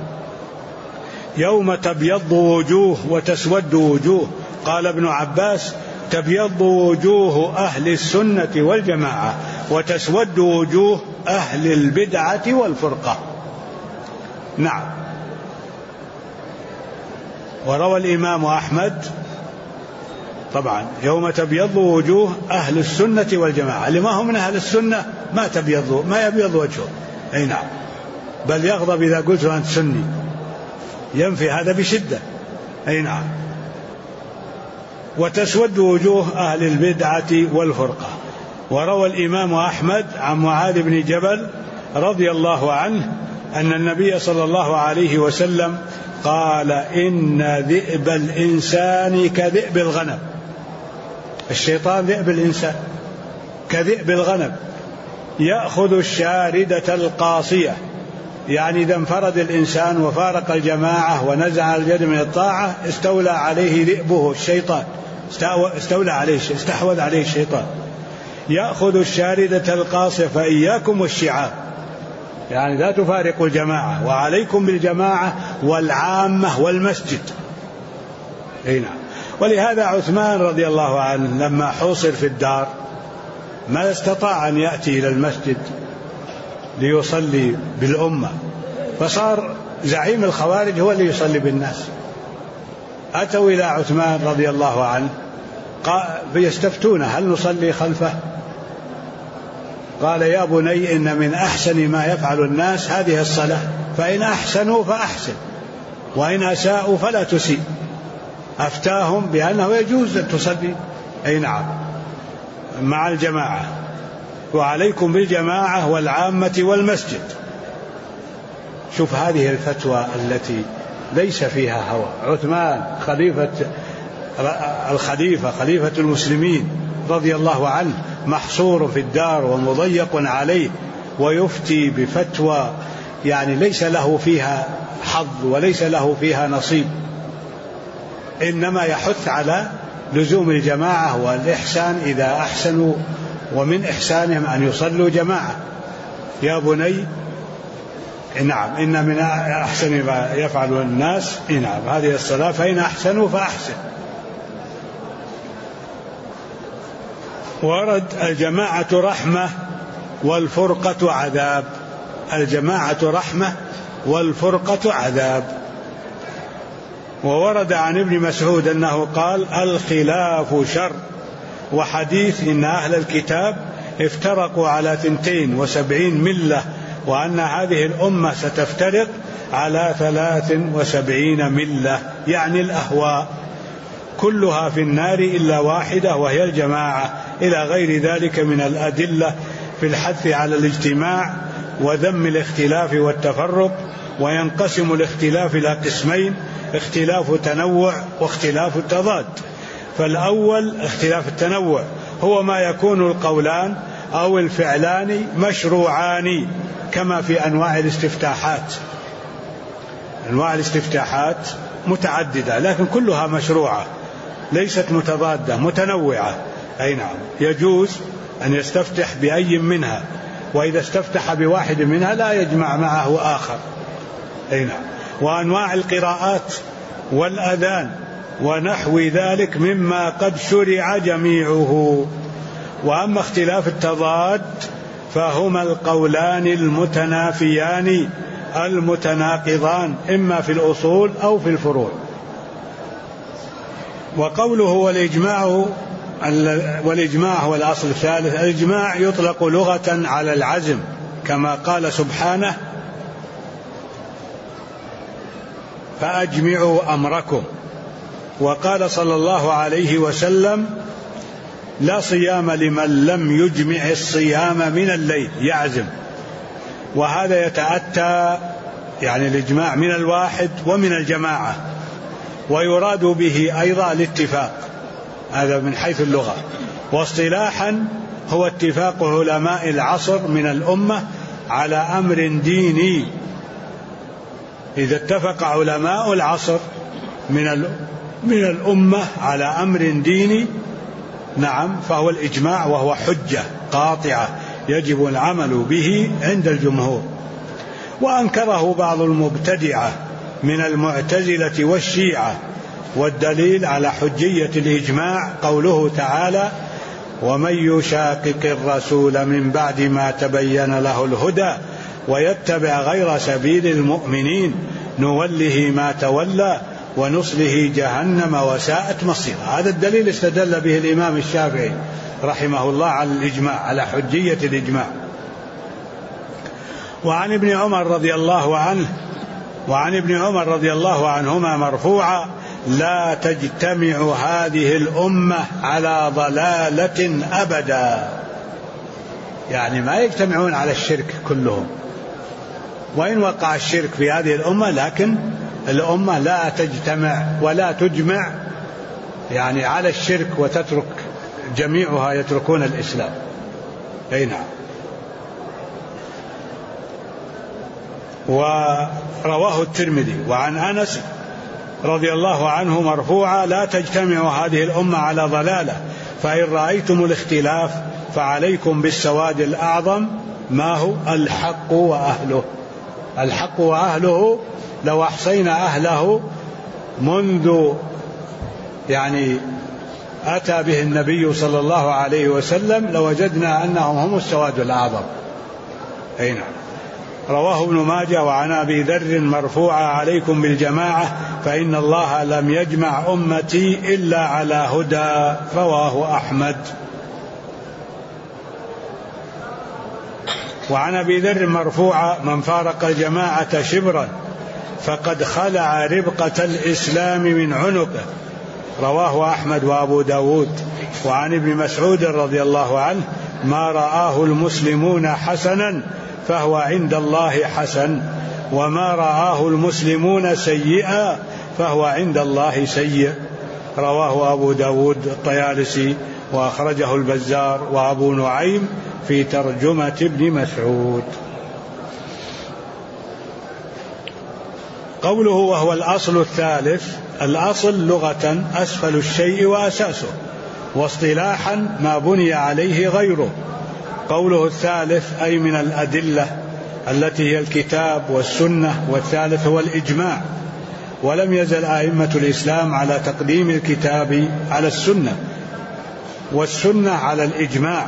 يوم تبيض وجوه وتسود وجوه. قال ابن عباس: تبيض وجوه أهل السنة والجماعة وتسود وجوه أهل البدعة والفرقة. نعم. وروى الإمام أحمد طبعا: يوم تبيض وجوه أهل السنة والجماعة. اللي ما هم من أهل السنة ما يبيض وجهه. أي نعم. بل يغضب إذا قلت أنت سني، ينفي هذا بشدة. أي نعم. وتسود وجوه أهل البدعة والفرقة. وروى الإمام أحمد عن معاذ بن جبل رضي الله عنه أن النبي صلى الله عليه وسلم قال: إن ذئب الإنسان كذئب الغنم. الشيطان ذئب الإنسان كذئب الغنم، يأخذ الشاردة القاصية، يعني إذا انفرد الإنسان وفارق الجماعة ونزع اليد من الطاعة استولى عليه ذئبه الشيطان، استحوذ عليه الشيطان. يأخذ الشاردة القاصية فإياكم والشعاب، يعني لا تفارقوا الجماعة، وعليكم بالجماعة والعامة والمسجد. نعم. ولهذا عثمان رضي الله عنه لما حوصر في الدار ما استطاع أن يأتي إلى المسجد ليصلي بالأمة، فصار زعيم الخوارج هو اللي يصلي بالناس. أتوا إلى عثمان رضي الله عنه فيستفتون هل نصلي خلفه؟ قال يا بني إن من أحسن ما يفعل الناس هذه الصلاة، فإن أحسنوا فأحسن وإن أساءوا فلا تسيء. أفتاهم بأنه يجوز أن تصلي أي نعم مع الجماعة، وعليكم بالجماعة والعامة والمسجد. شوف هذه الفتوى التي ليس فيها هوى. عثمان خليفة المسلمين رضي الله عنه محصور في الدار ومضيق عليه، ويفتي بفتوى يعني ليس له فيها حظ وليس له فيها نصيب، إنما يحث على لزوم الجماعة والإحسان إذا أحسنوا، ومن إحسانهم أن يصلوا جماعة. يا بني نعم إن من أحسن ما يفعل الناس نعم هذه الصلاة، فإن أحسنوا فأحسن. ورد الجماعة رحمة والفرقة عذاب. الجماعة رحمة والفرقة عذاب. وورد عن ابن مسعود أنه قال الخلاف شر. وحديث إن أهل الكتاب افترقوا على 72 ملة، وأن هذه الأمة ستفترق على 73 ملة، يعني الأهواء كلها في النار إلا واحدة وهي الجماعة، إلى غير ذلك من الأدلة في الحث على الاجتماع وذم الاختلاف والتفرق. وينقسم الاختلاف إلى قسمين: اختلاف تنوع واختلاف التضاد. فالأول اختلاف التنوع هو ما يكون القولان أو الفعلان مشروعان، كما في أنواع الاستفتاحات. أنواع الاستفتاحات متعددة لكن كلها مشروعة، ليست متضادة، متنوعة. أي نعم يجوز أن يستفتح بأي منها، وإذا استفتح بواحد منها لا يجمع معه آخر. أي نعم. وأنواع القراءات والأذان ونحو ذلك مما قد شرع جميعه. وأما اختلاف التضاد فهما القولان المتنافيان المتناقضان، إما في الأصول أو في الفروع. وقوله والإجماع هو الأصل الثالث. الإجماع يطلق لغة على العزم، كما قال سبحانه فأجمعوا أمركم. وقال صلى الله عليه وسلم لا صيام لمن لم يجمع الصيام من الليل، يعزم. وهذا يتأتى يعني الإجماع من الواحد ومن الجماعة، ويراد به أيضا الاتفاق، هذا من حيث اللغة. واصطلاحا هو اتفاق علماء العصر من الأمة على أمر ديني. إذا اتفق علماء العصر من الأمة على أمر ديني نعم فهو الإجماع، وهو حجة قاطعة يجب العمل به عند الجمهور. وأنكره بعض المبتدعة من المعتزلة والشيعة. والدليل على حجية الإجماع قوله تعالى ومن يشاقق الرسول من بعد ما تبين له الهدى ويتبع غير سبيل المؤمنين نوله ما تولى ونصله جهنم وساءت مصيرا. هذا الدليل استدل به الإمام الشافعي رحمه الله على الإجماع، على حجية الإجماع. وعن ابن عمر رضي الله عنهما مرفوعا لا تجتمع هذه الأمة على ضلالة أبدا. يعني ما يجتمعون على الشرك كلهم، وإن وقع الشرك في هذه الأمة لكن الأمة لا تجتمع ولا تجمع يعني على الشرك وتترك جميعها يتركون الإسلام. أي نعم. ورواه الترمذي. وعن أنس رضي الله عنه مرفوعا لا تجتمع هذه الأمة على ضلالة فإن رأيتم الاختلاف فعليكم بالسواد الأعظم ما هو الحق وأهله. الحق وأهله لو أحصينا أهله منذ يعني أتى به النبي صلى الله عليه وسلم لوجدنا أنهم هم السواد الأعظم. أي نعم. رواه ابن ماجه. وعن أبي ذر مرفوعا: عليكم بالجماعة فإن الله لم يجمع أمتي إلا على هدى. رواه أحمد. وعن أبي ذر مرفوعا: من فارق الجماعة شبرا فقد خلع ربقة الإسلام من عنقه. رواه أحمد وأبو داود. وعن ابن مسعود رضي الله عنه: ما رآه المسلمون حسنا فهو عند الله حسن، وما رآه المسلمون سيئا فهو عند الله سيء. رواه أبو داود الطيالسي، وأخرجه البزار وأبو نعيم في ترجمة ابن مسعود. قوله وهو الأصل الثالث: الأصل لغة أسفل الشيء وأساسه، واصطلاحا ما بني عليه غيره. قوله الثالث أي من الأدلة التي هي الكتاب والسنة، والثالث هو الإجماع. ولم يزل أئمة الإسلام على تقديم الكتاب على السنة، والسنة على الإجماع.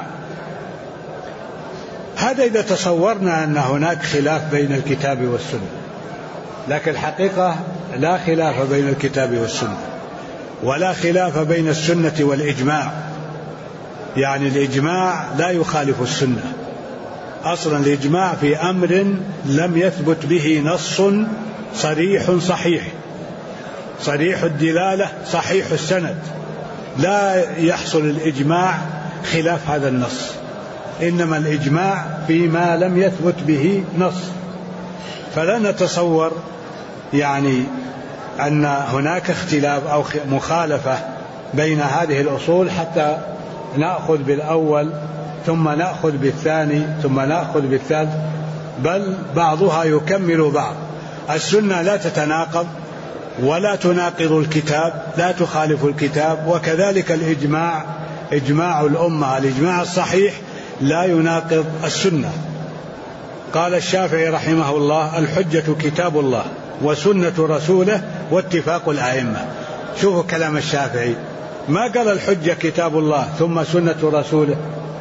هذا إذا تصورنا أن هناك خلاف بين الكتاب والسنة، لكن الحقيقة لا خلاف بين الكتاب والسنة، ولا خلاف بين السنة والإجماع. يعني الإجماع لا يخالف السنة. أصلا الإجماع في أمر لم يثبت به نص صريح صحيح، صريح الدلالة صحيح السند، لا يحصل الإجماع خلاف هذا النص، إنما الإجماع فيما لم يثبت به نص. فلا نتصور يعني أن هناك اختلاف أو مخالفة بين هذه الأصول حتى نأخذ بالأول ثم نأخذ بالثاني ثم نأخذ بالثالث، بل بعضها يكمل بعض. السنة لا تتناقض ولا تناقض الكتاب، لا تخالف الكتاب، وكذلك الإجماع، إجماع الأمة، الإجماع الصحيح لا يناقض السنة. قال الشافعي رحمه الله: الحجة كتاب الله وسنة رسوله واتفاق الأئمة. شوفوا كلام الشافعي، ما قال الحجة كتاب الله ثم سنة رسوله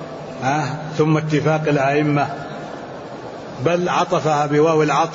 ثم اتفاق الأئمة، بل عطفها بواو العطف: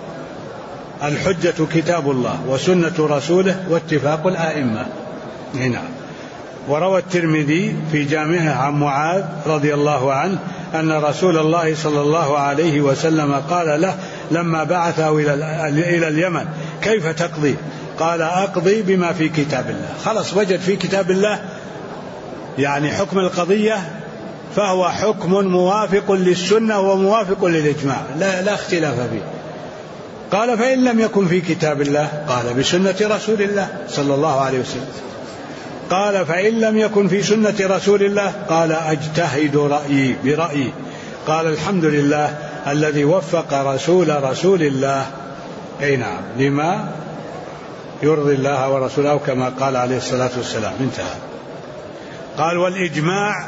الحجة كتاب الله وسنة رسوله واتفاق الأئمة. هنا. وروى الترمذي في جامعه عن معاذ رضي الله عنه أن رسول الله صلى الله عليه وسلم قال له لما بعثه إلى اليمن: كيف تقضي؟ قال: أقضي بما في كتاب الله. خلص، وجد في كتاب الله يعني حكم القضية، فهو حكم موافق للسنة وموافق للإجماع، لا اختلاف فيه. قال: فإن لم يكن في كتاب الله؟ قال: بسنة رسول الله صلى الله عليه وسلم. قال: فإن لم يكن في سنة رسول الله؟ قال: أجتهد رأيي برأيي. قال: الحمد لله الذي وفق رسول الله أي نعم لما يرضي الله ورسوله، كما قال عليه الصلاة والسلام. انتهى. قال: والإجماع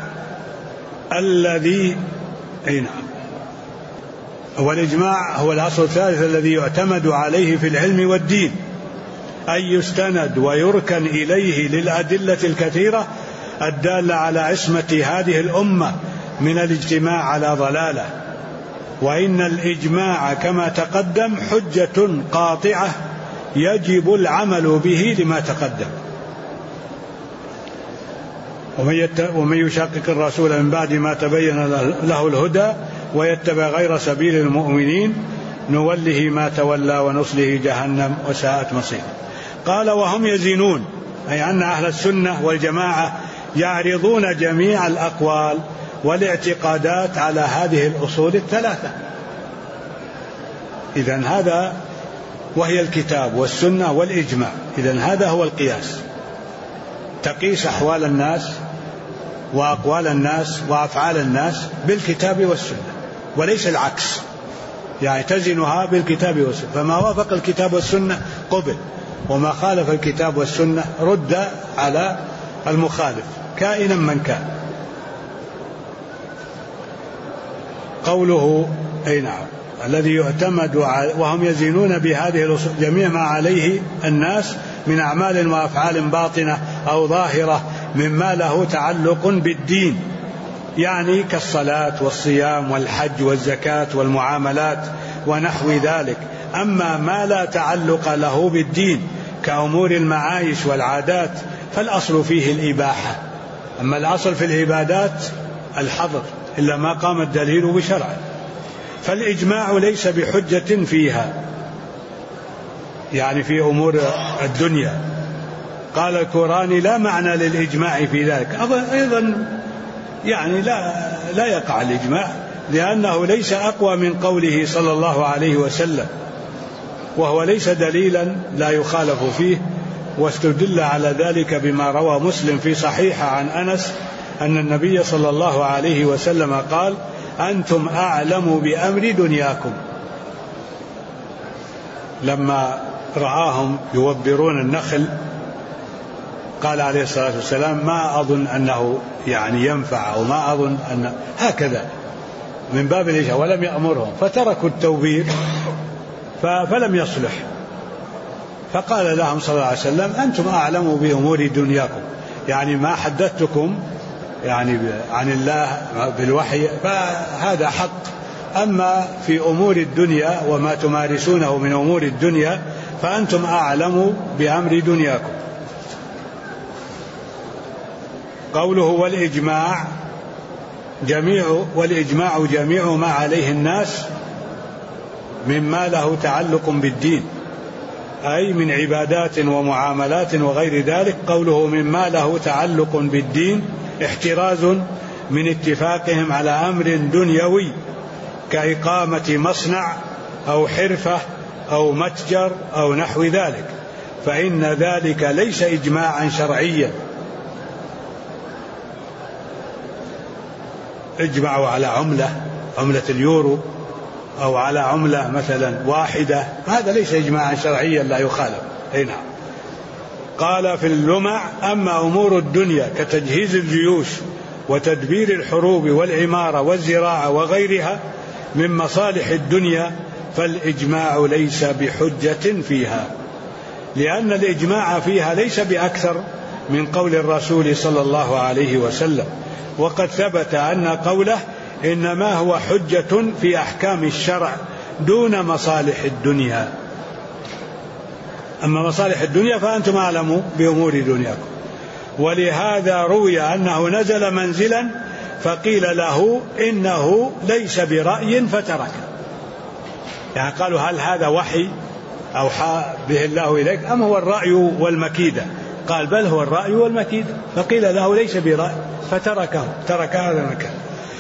الذي أي نعم، والإجماع هو الأصل الثالث الذي يعتمد عليه في العلم والدين، أي يستند ويركن إليه للأدلة الكثيرة الدالة على عصمة هذه الأمة من الاجتماع على ضلالة. وإن الإجماع كما تقدم حجة قاطعة يجب العمل به لما تقدم. ومن يشاقق الرسول من بعد ما تبين له الهدى ويتبع غير سبيل المؤمنين نوله ما تولى ونصله جهنم وساءت مصيره. قال: وهم يزنون، أي أن أهل السنة والجماعة يعرضون جميع الأقوال والاعتقادات على هذه الأصول الثلاثة. إذن هذا وهي الكتاب والسنة والإجماع. إذن هذا هو القياس، تقيس أحوال الناس وأقوال الناس وأفعال الناس بالكتاب والسنة، وليس العكس، يعني تزنها بالكتاب والسنة، فما وافق الكتاب والسنة قبل، وما خالف الكتاب والسنة رد على المخالف كائنا من كان. قوله أي نعم الذي يعتمد وهم يزنون بهذه الأصول جميع ما عليه الناس من أعمال وأفعال باطنة أو ظاهرة مما له تعلق بالدين، يعني كالصلاة والصيام والحج والزكاة والمعاملات ونحو ذلك. أما ما لا تعلق له بالدين كأمور المعايش والعادات فالأصل فيه الإباحة. أما الأصل في العبادات الحظر إلا ما قام الدليل بشرعه. فالإجماع ليس بحجة فيها، يعني في أمور الدنيا. قال الكوراني لا معنى للإجماع في ذلك. أيضا يعني لا يقع الإجماع، لأنه ليس أقوى من قوله صلى الله عليه وسلم، وهو ليس دليلا لا يخالف فيه. واستدل على ذلك بما روى مسلم في صحيحه عن أنس أن النبي صلى الله عليه وسلم قال: أنتم أعلم بأمر دنياكم، لما رآهم يوبرون النخل قال عليه الصلاة والسلام: ما أظن أنه يعني ينفع، أو ما أظن أن هكذا من باب الإجابة، ولم يأمرهم فتركوا التوبير فلم يصلح. فقال لهم صلى الله عليه وسلم: أنتم أعلم بأمور دنياكم، يعني ما حدثتكم يعني عن الله بالوحي فهذا حق، أما في أمور الدنيا وما تمارسونه من أمور الدنيا فأنتم أعلم بأمر دنياكم. قوله والإجماع جميع ما عليه الناس مما له تعلق بالدين، أي من عبادات ومعاملات وغير ذلك. قوله مما له تعلق بالدين احتراز من اتفاقهم على أمر دنيوي كإقامة مصنع أو حرفة أو متجر أو نحو ذلك، فإن ذلك ليس إجماعا شرعيا. اجمعوا على عملة اليورو أو على عملة مثلا واحدة، هذا ليس إجماعا شرعيا لا يخالف. هنا قال في اللمع: أما أمور الدنيا كتجهيز الجيوش وتدبير الحروب والعمارة والزراعة وغيرها من مصالح الدنيا فالإجماع ليس بحجة فيها، لأن الإجماع فيها ليس بأكثر من قول الرسول صلى الله عليه وسلم، وقد ثبت أن قوله إنما هو حجة في أحكام الشرع دون مصالح الدنيا. أما مصالح الدنيا فأنتم أعلموا بأمور دنياكم. ولهذا روي أنه نزل منزلا فقيل له إنه ليس برأي فترك، يعني قالوا: هل هذا وحي أوحى به الله إليك أم هو الرأي والمكيدة؟ قال: بل هو الرأي والمكيدة. فقيل له: ليس برأي، فتركه، ترك هذا المكان.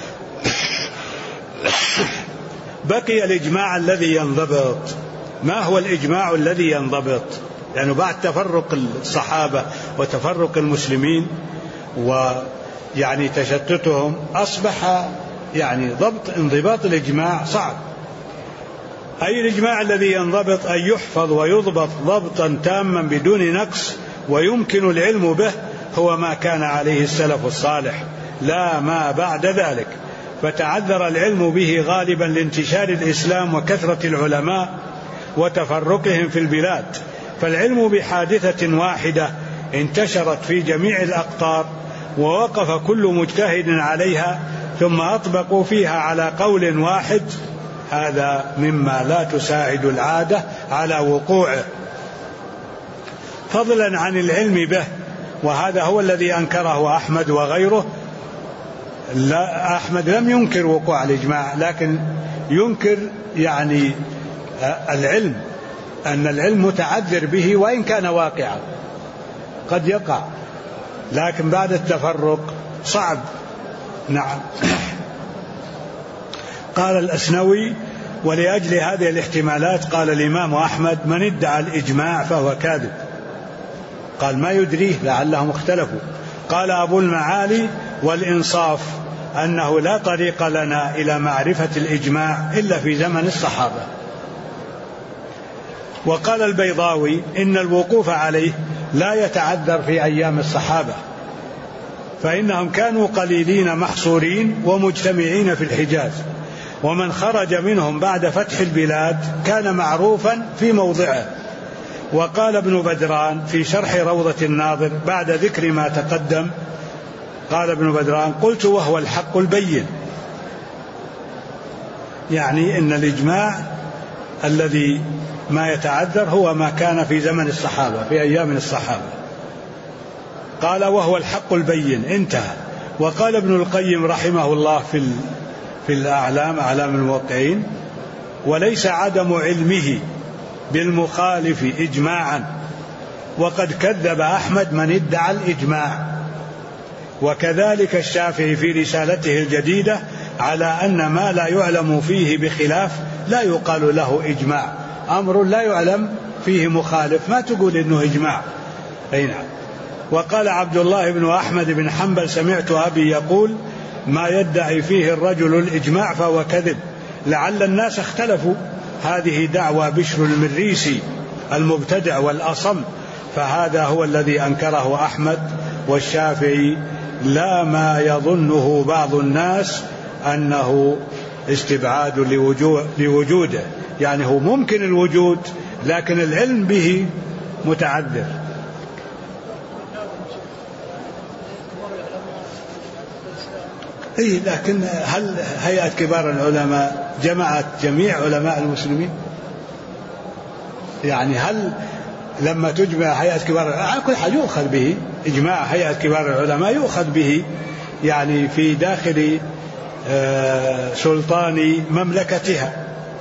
بقي الإجماع الذي ينضبط. ما هو الإجماع الذي ينضبط؟ لأنه بعد تفرق الصحابة وتفرق المسلمين ويعني تشتتهم أصبح يعني انضباط الإجماع صعب. أي الإجماع الذي ينضبط أن يحفظ ويضبط ضبطا تاما بدون نقص ويمكن العلم به، هو ما كان عليه السلف الصالح لا ما بعد ذلك. فتعذر العلم به غالبا لانتشار الإسلام وكثرة العلماء وتفرقهم في البلاد، فالعلم بحادثة واحدة انتشرت في جميع الأقطار ووقف كل مجتهد عليها ثم أطبقوا فيها على قول واحد، هذا مما لا تساعد العادة على وقوعه، فضلا عن العلم به. وهذا هو الذي أنكره أحمد وغيره. لا، أحمد لم ينكر وقوع الإجماع، لكن ينكر يعني العلم، أن العلم متعذر به وإن كان واقعا قد يقع، لكن بعد التفرق صعب. نعم. قال الأسنوي: ولأجل هذه الاحتمالات قال الإمام أحمد: من ادعى الإجماع فهو كاذب. قال: ما يدريه، لعلهم اختلفوا. قال أبو المعالي: والإنصاف أنه لا طريق لنا إلى معرفة الإجماع إلا في زمن الصحابة. وقال البيضاوي: إن الوقوف عليه لا يتعذر في أيام الصحابة، فإنهم كانوا قليلين محصورين ومجتمعين في الحجاز، ومن خرج منهم بعد فتح البلاد كان معروفا في موضعه. وقال ابن بدران في شرح روضة الناظر بعد ذكر ما تقدم، قال ابن بدران: قلت وهو الحق البين، يعني إن الإجماع الذي ما يتعذر هو ما كان في زمن الصحابة في أيام الصحابة. قال وهو الحق البين، انتهى. وقال ابن القيم رحمه الله في الأعلام، أعلام الموقعين: وليس عدم علمه بالمخالف إجماعا، وقد كذب أحمد من ادعى الإجماع. وكذلك الشافعي في رسالته الجديدة على أن ما لا يعلم فيه بخلاف لا يقال له إجماع. أمر لا يعلم فيه مخالف ما تقول إنه إجماع. أي نعم. وقال عبد الله بن أحمد بن حنبل: سمعت أبي يقول: ما يدعي فيه الرجل الإجماع فهو كذب. لعل الناس اختلفوا. هذه دعوى بشر المريسي المبتدع والأصم، فهذا هو الذي أنكره أحمد والشافعي، لا ما يظنه بعض الناس أنه استبعاد لوجوده، يعني هو ممكن الوجود لكن العلم به متعذر. لكن هل هيئة كبار العلماء جمعت جميع علماء المسلمين؟ يعني هل لما تجمع هيئة كبار العلماء كل حاجة يؤخذ به؟ إجماع هيئة كبار العلماء يؤخذ به يعني في داخل سلطان مملكتها.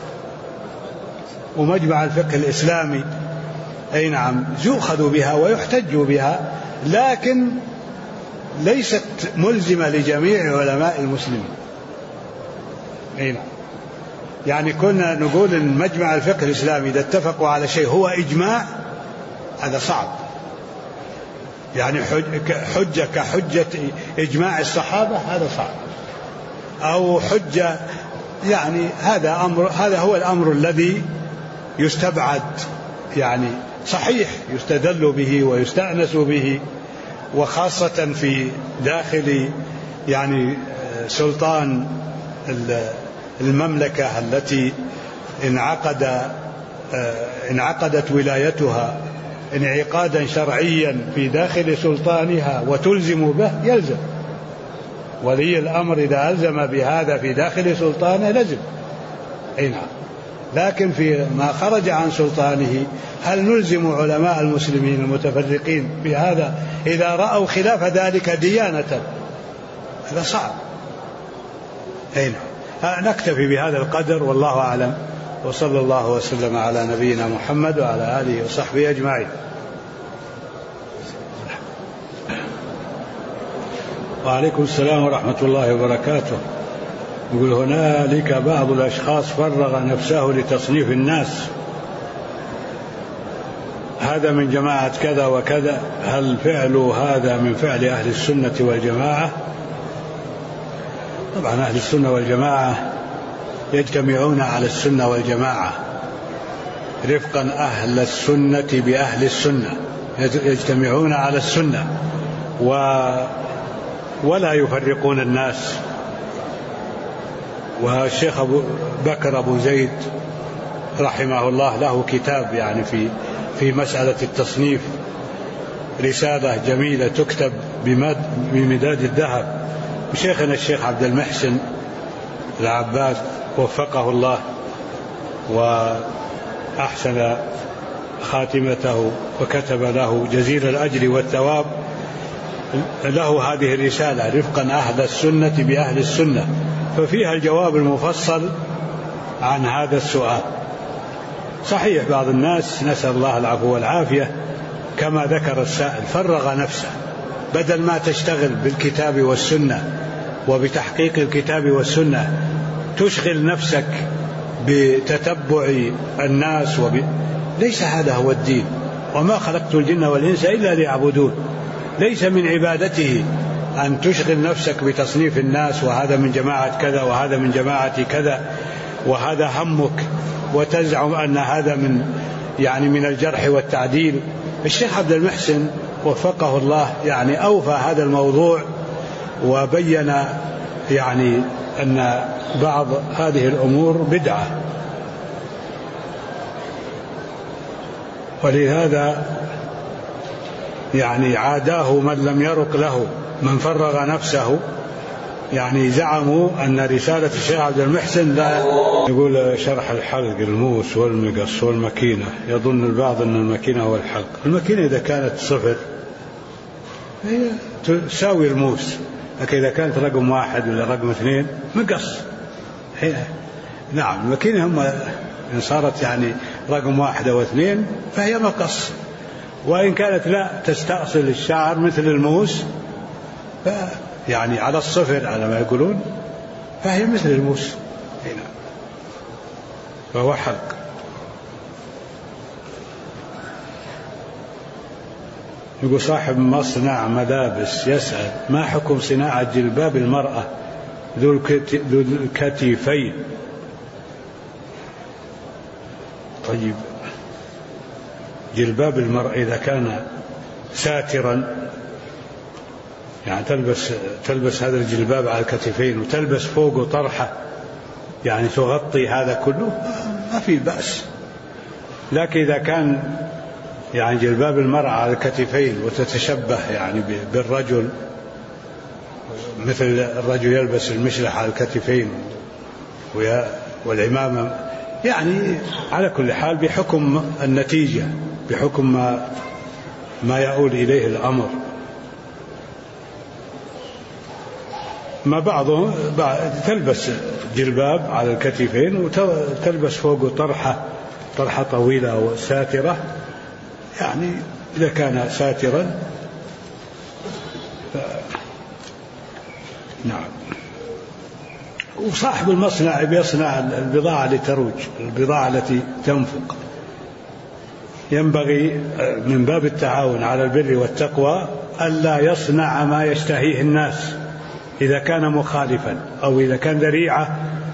ومجمع الفقه الإسلامي أي نعم يؤخذ بها ويحتج بها، لكن ليست ملزمة لجميع علماء المسلمين. أي نعم. يعني كنا نقول إن مجمع الفقه الإسلامي إذا اتفقوا على شيء هو إجماع، هذا صعب. يعني حجة كحجة إجماع الصحابة هذا صعب، أو حجة يعني هذا هو الأمر الذي يستبعد. يعني صحيح يستدل به ويستأنس به، وخاصة في داخل يعني سلطان المملكة التي انعقدت ولايتها انعقادا شرعيا في داخل سلطانها وتلزم به، يلزم ولي الأمر إذا ألزم بهذا في داخل سلطانه لزم. أي نعم. لكن في ما خرج عن سلطانه هل نلزم علماء المسلمين المتفرقين بهذا إذا رأوا خلاف ذلك ديانة؟ هذا صعب. أي نعم. نكتفي بهذا القدر والله أعلم، وصلى الله وسلم على نبينا محمد وعلى آله وصحبه أجمعين. وعليكم السلام ورحمة الله وبركاته. يقول: هنالك بعض الأشخاص فرغ نفسه لتصنيف الناس، هذا من جماعة كذا وكذا، هل فعل هذا من فعل أهل السنة والجماعة؟ طبعا أهل السنة والجماعة يجتمعون على السنة والجماعة رفقا أهل السنة بأهل السنة، يجتمعون على السنة ولا يفرقون الناس. والشيخ بكر أبو زيد رحمه الله له كتاب يعني في مسألة التصنيف، رسالة جميلة تكتب بمداد الذهب. وشيخنا الشيخ عبد المحسن العباد وفقه الله وأحسن خاتمته وكتب له جزيل الأجر والثواب، له هذه الرسالة رفقا أهل السنة بأهل السنة، ففيها الجواب المفصل عن هذا السؤال. صحيح بعض الناس نسأل الله العفو والعافية كما ذكر السائل فرغ نفسه، بدل ما تشتغل بالكتاب والسنة وبتحقيق الكتاب والسنة تشغل نفسك بتتبع الناس ليس هذا هو الدين. وما خلقت الجن والإنس إلا ليعبدون. ليس من عبادته أن تشغل نفسك بتصنيف الناس، وهذا من جماعة كذا وهذا من جماعة كذا وهذا همك، وتزعم أن هذا من الجرح والتعديل. الشيخ عبد المحسن وفقه الله يعني أوفى هذا الموضوع وبين يعني أن بعض هذه الأمور بدعة، ولهذا يعني عاداه من لم يرق له من فرغ نفسه يعني زعموا أن رسالة الشيخ عبد المحسن لا يقول شرح الحلق الموس والمقص والمكينة. يظن البعض أن المكينة هو الحلق. المكينة إذا كانت صفر هي تساوي الموس، لكن إذا كانت رقم 1 ولا رقم 2 مقص. نعم المكينة هم إن صارت يعني رقم 1 أو 2 فهي مقص، وإن كانت لا تستأصل الشعر مثل الموس يعني على الصفر على ما يقولون فهي مثل الموس هنا، فهو حلق. يقول صاحب مصنع ملابس يسأل ما حكم صناعة جلباب المرأة ذو الكتفين؟ طيب جلباب المرأة إذا كان ساترا يعني تلبس هذا الجلباب على الكتفين وتلبس فوقه طرحة يعني تغطي هذا كله ما في بأس. لكن إذا كان يعني جلباب المرأة على الكتفين وتتشبه يعني بالرجل، مثل الرجل يلبس المشلح على الكتفين والعمامة، يعني على كل حال بحكم النتيجة، بحكم ما يؤول إليه الأمر. ما بعضهم تلبس جلباب على الكتفين وتلبس فوقه طرحة طويلة وساترة، يعني إذا كان ساترا نعم. وصاحب المصنع بيصنع البضاعة لتروج، البضاعة التي تنفق. ينبغي من باب التعاون على البر والتقوى ألا يصنع ما يشتهيه الناس إذا كان مخالفا أو إذا كان ذريعة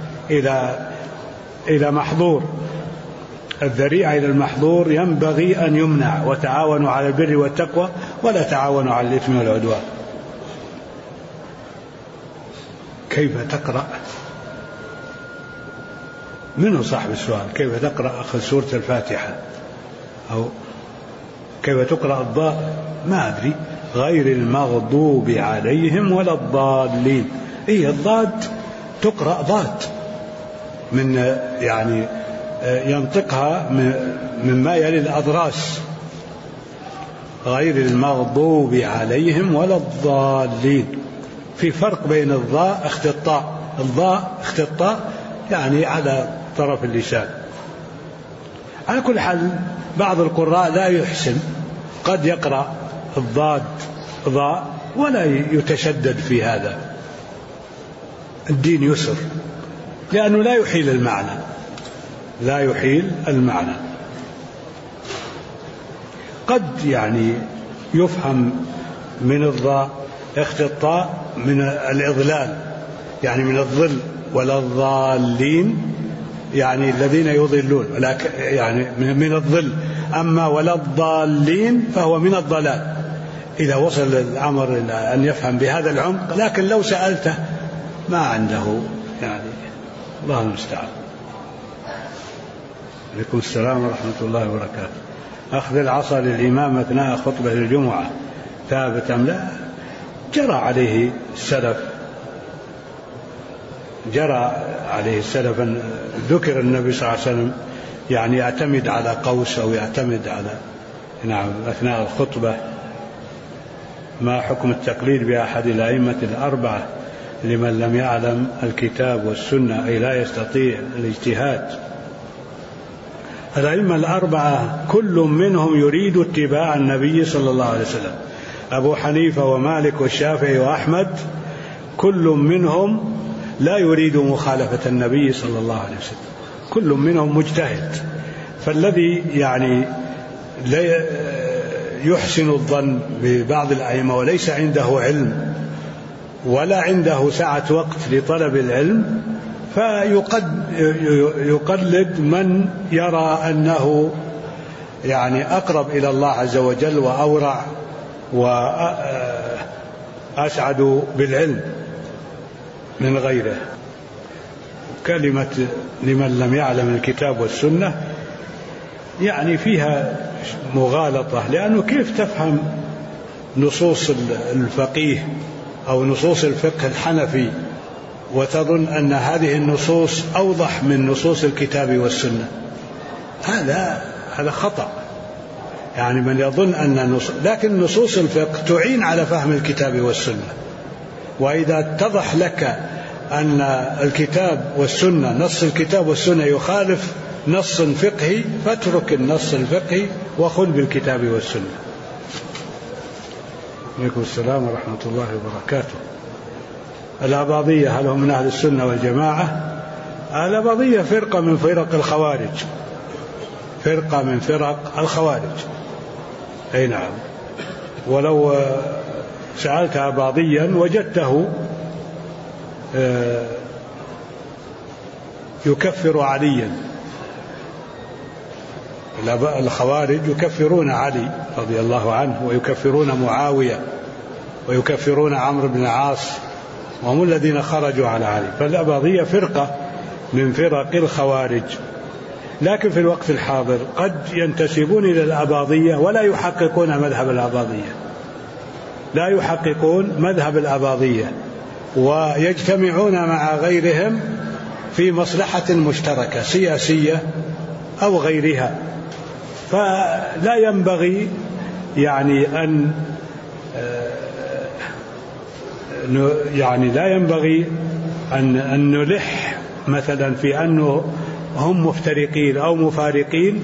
إلى محظور. الذريعة إلى المحظور ينبغي أن يمنع. وتعاونوا على البر والتقوى ولا تعاونوا على الإثم والعدوان. كيف تقرأ؟ منه صاحب السؤال كيف تقرأ أخذ سورة الفاتحة أو كيف تقرأ الضاء؟ ما أدري. غير المغضوب عليهم ولا الضالين. هي الضاد تقرأ ضاد من يعني ينطقها مما يلي الأضراس. غير المغضوب عليهم ولا الضالين. في فرق بين الضاء اختطاء، الضاء اختطاء يعني على طرف اللسان. على كل حال بعض القراء لا يحسن، قد يقرأ الضاد ضاء ولا يتشدد في هذا. الدين يسر لأنه لا يحيل المعنى، لا يحيل المعنى. قد يعني يفهم من الضاء اختطاء من الإضلال يعني من الظل، ولا الضالين يعني الذين يضلون، يعني من الظل. أما ولا الضالين فهو من الضلال إذا وصل الأمر إلى أن يفهم بهذا العمق. لكن لو سألته ما عنده يعني الله المستعان. عليكم السلام ورحمة الله وبركاته. أخذ العصا للإمام أثناء خطبة الجمعة ثابت أم لا؟ جرى عليه السلف أن ذكر النبي صلى الله عليه وسلم يعني يعتمد على قوس أو يعتمد على نعم أثناء الخطبة. ما حكم التقليد بأحد الأئمة الأربعة لمن لم يعلم الكتاب والسنة أي لا يستطيع الاجتهاد؟ الأئمة الأربعة كل منهم يريد اتباع النبي صلى الله عليه وسلم. أبو حنيفة ومالك والشافعي وأحمد كل منهم لا يريد مخالفة النبي صلى الله عليه وسلم، كل منهم مجتهد. فالذي يعني لا يحسن الظن ببعض الأئمة وليس عنده علم ولا عنده سعة وقت لطلب العلم فيقلد من يرى أنه يعني أقرب إلى الله عز وجل وأورع وأسعد بالعلم من غيره. كلمة لمن لم يعلم الكتاب والسنة يعني فيها مغالطة، لأنه كيف تفهم نصوص الفقيه أو نصوص الفقه الحنفي وتظن أن هذه النصوص أوضح من نصوص الكتاب والسنة. هذا خطأ. يعني من يظن أن لكن نصوص الفقه تعين على فهم الكتاب والسنة، وإذا اتضح لك أن الكتاب والسنة، نص الكتاب والسنة يخالف نص فقهي، فاترك النص الفقهي وخذ بالكتاب والسنة. عليكم السلام ورحمة الله وبركاته. الأباضية هل هم من أهل السنة والجماعة؟ الأباضية فرقة من فرق الخوارج، فرقة من فرق الخوارج. أي نعم. ولو سألت أباضيا وجدته يكفر عليا. الخوارج يكفرون علي رضي الله عنه، ويكفرون معاوية، ويكفرون عمرو بن العاص، وهم الذين خرجوا على علي. فالأباضية فرقة من فرق الخوارج. لكن في الوقت الحاضر قد ينتسبون إلى الأباضية ولا يحققون مذهب الأباضية، لا يحققون مذهب الأباضية، ويجتمعون مع غيرهم في مصلحة مشتركة سياسية أو غيرها. فلا ينبغي لا ينبغي أن نلح مثلا في أنه هم مفترقين أو مفارقين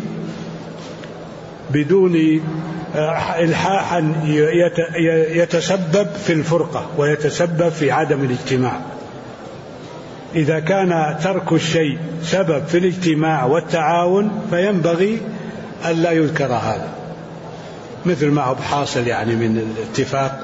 بدون إلحاحا يتسبب في الفرقة ويتسبب في عدم الاجتماع. إذا كان ترك الشيء سبب في الاجتماع والتعاون فينبغي أن لا يذكر هذا، مثل ما هو حاصل من الاتفاق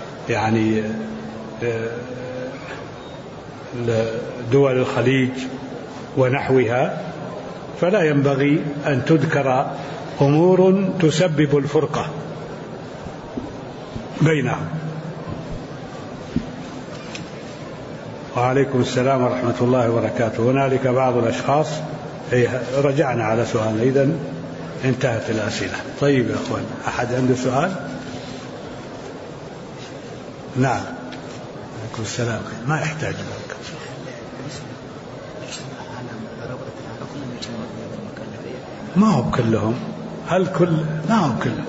دول الخليج ونحوها. فلا ينبغي أن تذكر أمور تسبب الفرقة بينهم. وعليكم السلام ورحمة الله وبركاته. هنالك بعض الأشخاص رجعنا على سؤال، إذن انتهت الأسئلة. طيب يا أخوان، أحد عنده سؤال؟ نعم. عليكم السلام. ما يحتاج لك. ما هو كلهم. ما هو كلهم.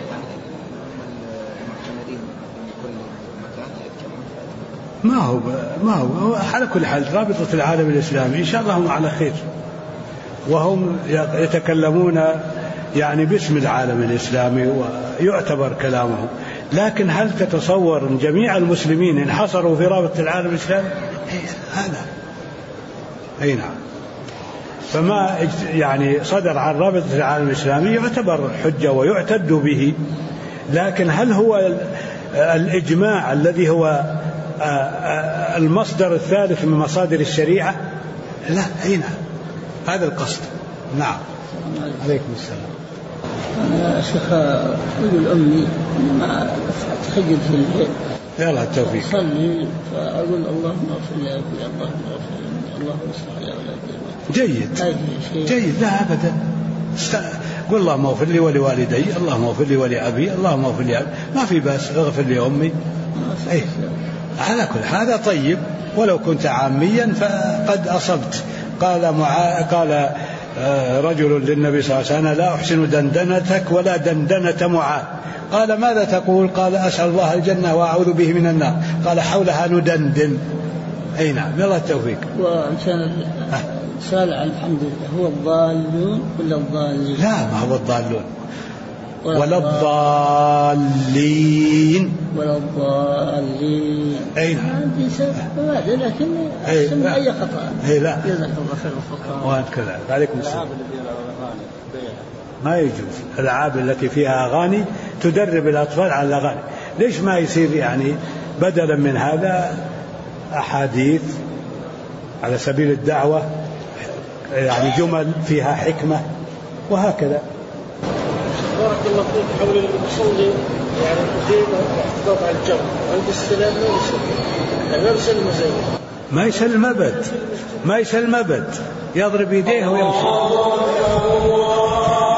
ما هو على كل حال رابطة العالم الإسلامي إن شاء الله هم على خير، وهم يتكلمون باسم العالم الإسلامي ويعتبر كلامهم. لكن هل تتصور أن جميع المسلمين انحصروا في رابطة العالم الإسلامي؟ هذا أي نعم. فما صدر عن رابطة العالم الإسلامي يعتبر حجة ويعتد به، لكن هل هو الإجماع الذي هو المصدر الثالث من مصادر الشريعة؟ لا. أي نعم، هذا القصد. نعم. عليكم السلام. أنا شيخ أقول أمي ما تخجل في الليل، يلا التوفيق، أصلي فأقول اللهم اغفر لي أبي، اللهم اغفر لي، اللهم اصلح لي أولادي. جيد. لا أبدا. قل اللهم اغفر لي ولوالدي، اللهم اغفر لي ولأبي، اللهم اغفر لي أبي. ما في بأس، اغفر لي أمي. على كل هذا طيب. ولو كنت عاميا فقد أصبت. قال رجل للنبي صلى الله عليه وسلم: لا أحسن دندنتك ولا دندنة معاذ. قال: ماذا تقول؟ قال: أسأل الله الجنة وأعوذ به من النار. قال: حولها ندندن. أي نعم. يلا التوفيق. سأل عن الحمد لله، هو الضالون ولا الضالين؟ لا، ما هو الضالون ولا الضالين. أي نعم. لكن أي خطأ. لا. وأنت كذا. عليكم السلام. ما يجوز الألعاب التي فيها أغاني تدرب الأطفال على الأغاني. ليش ما يصير بدلا من هذا أحاديث على سبيل الدعوة، جمل فيها حكمة وهكذا. بارك الله فيك. حول المصلي احتفاظ على الجو عند السلام ما يسلم أبد، يضرب يديه ويمشي.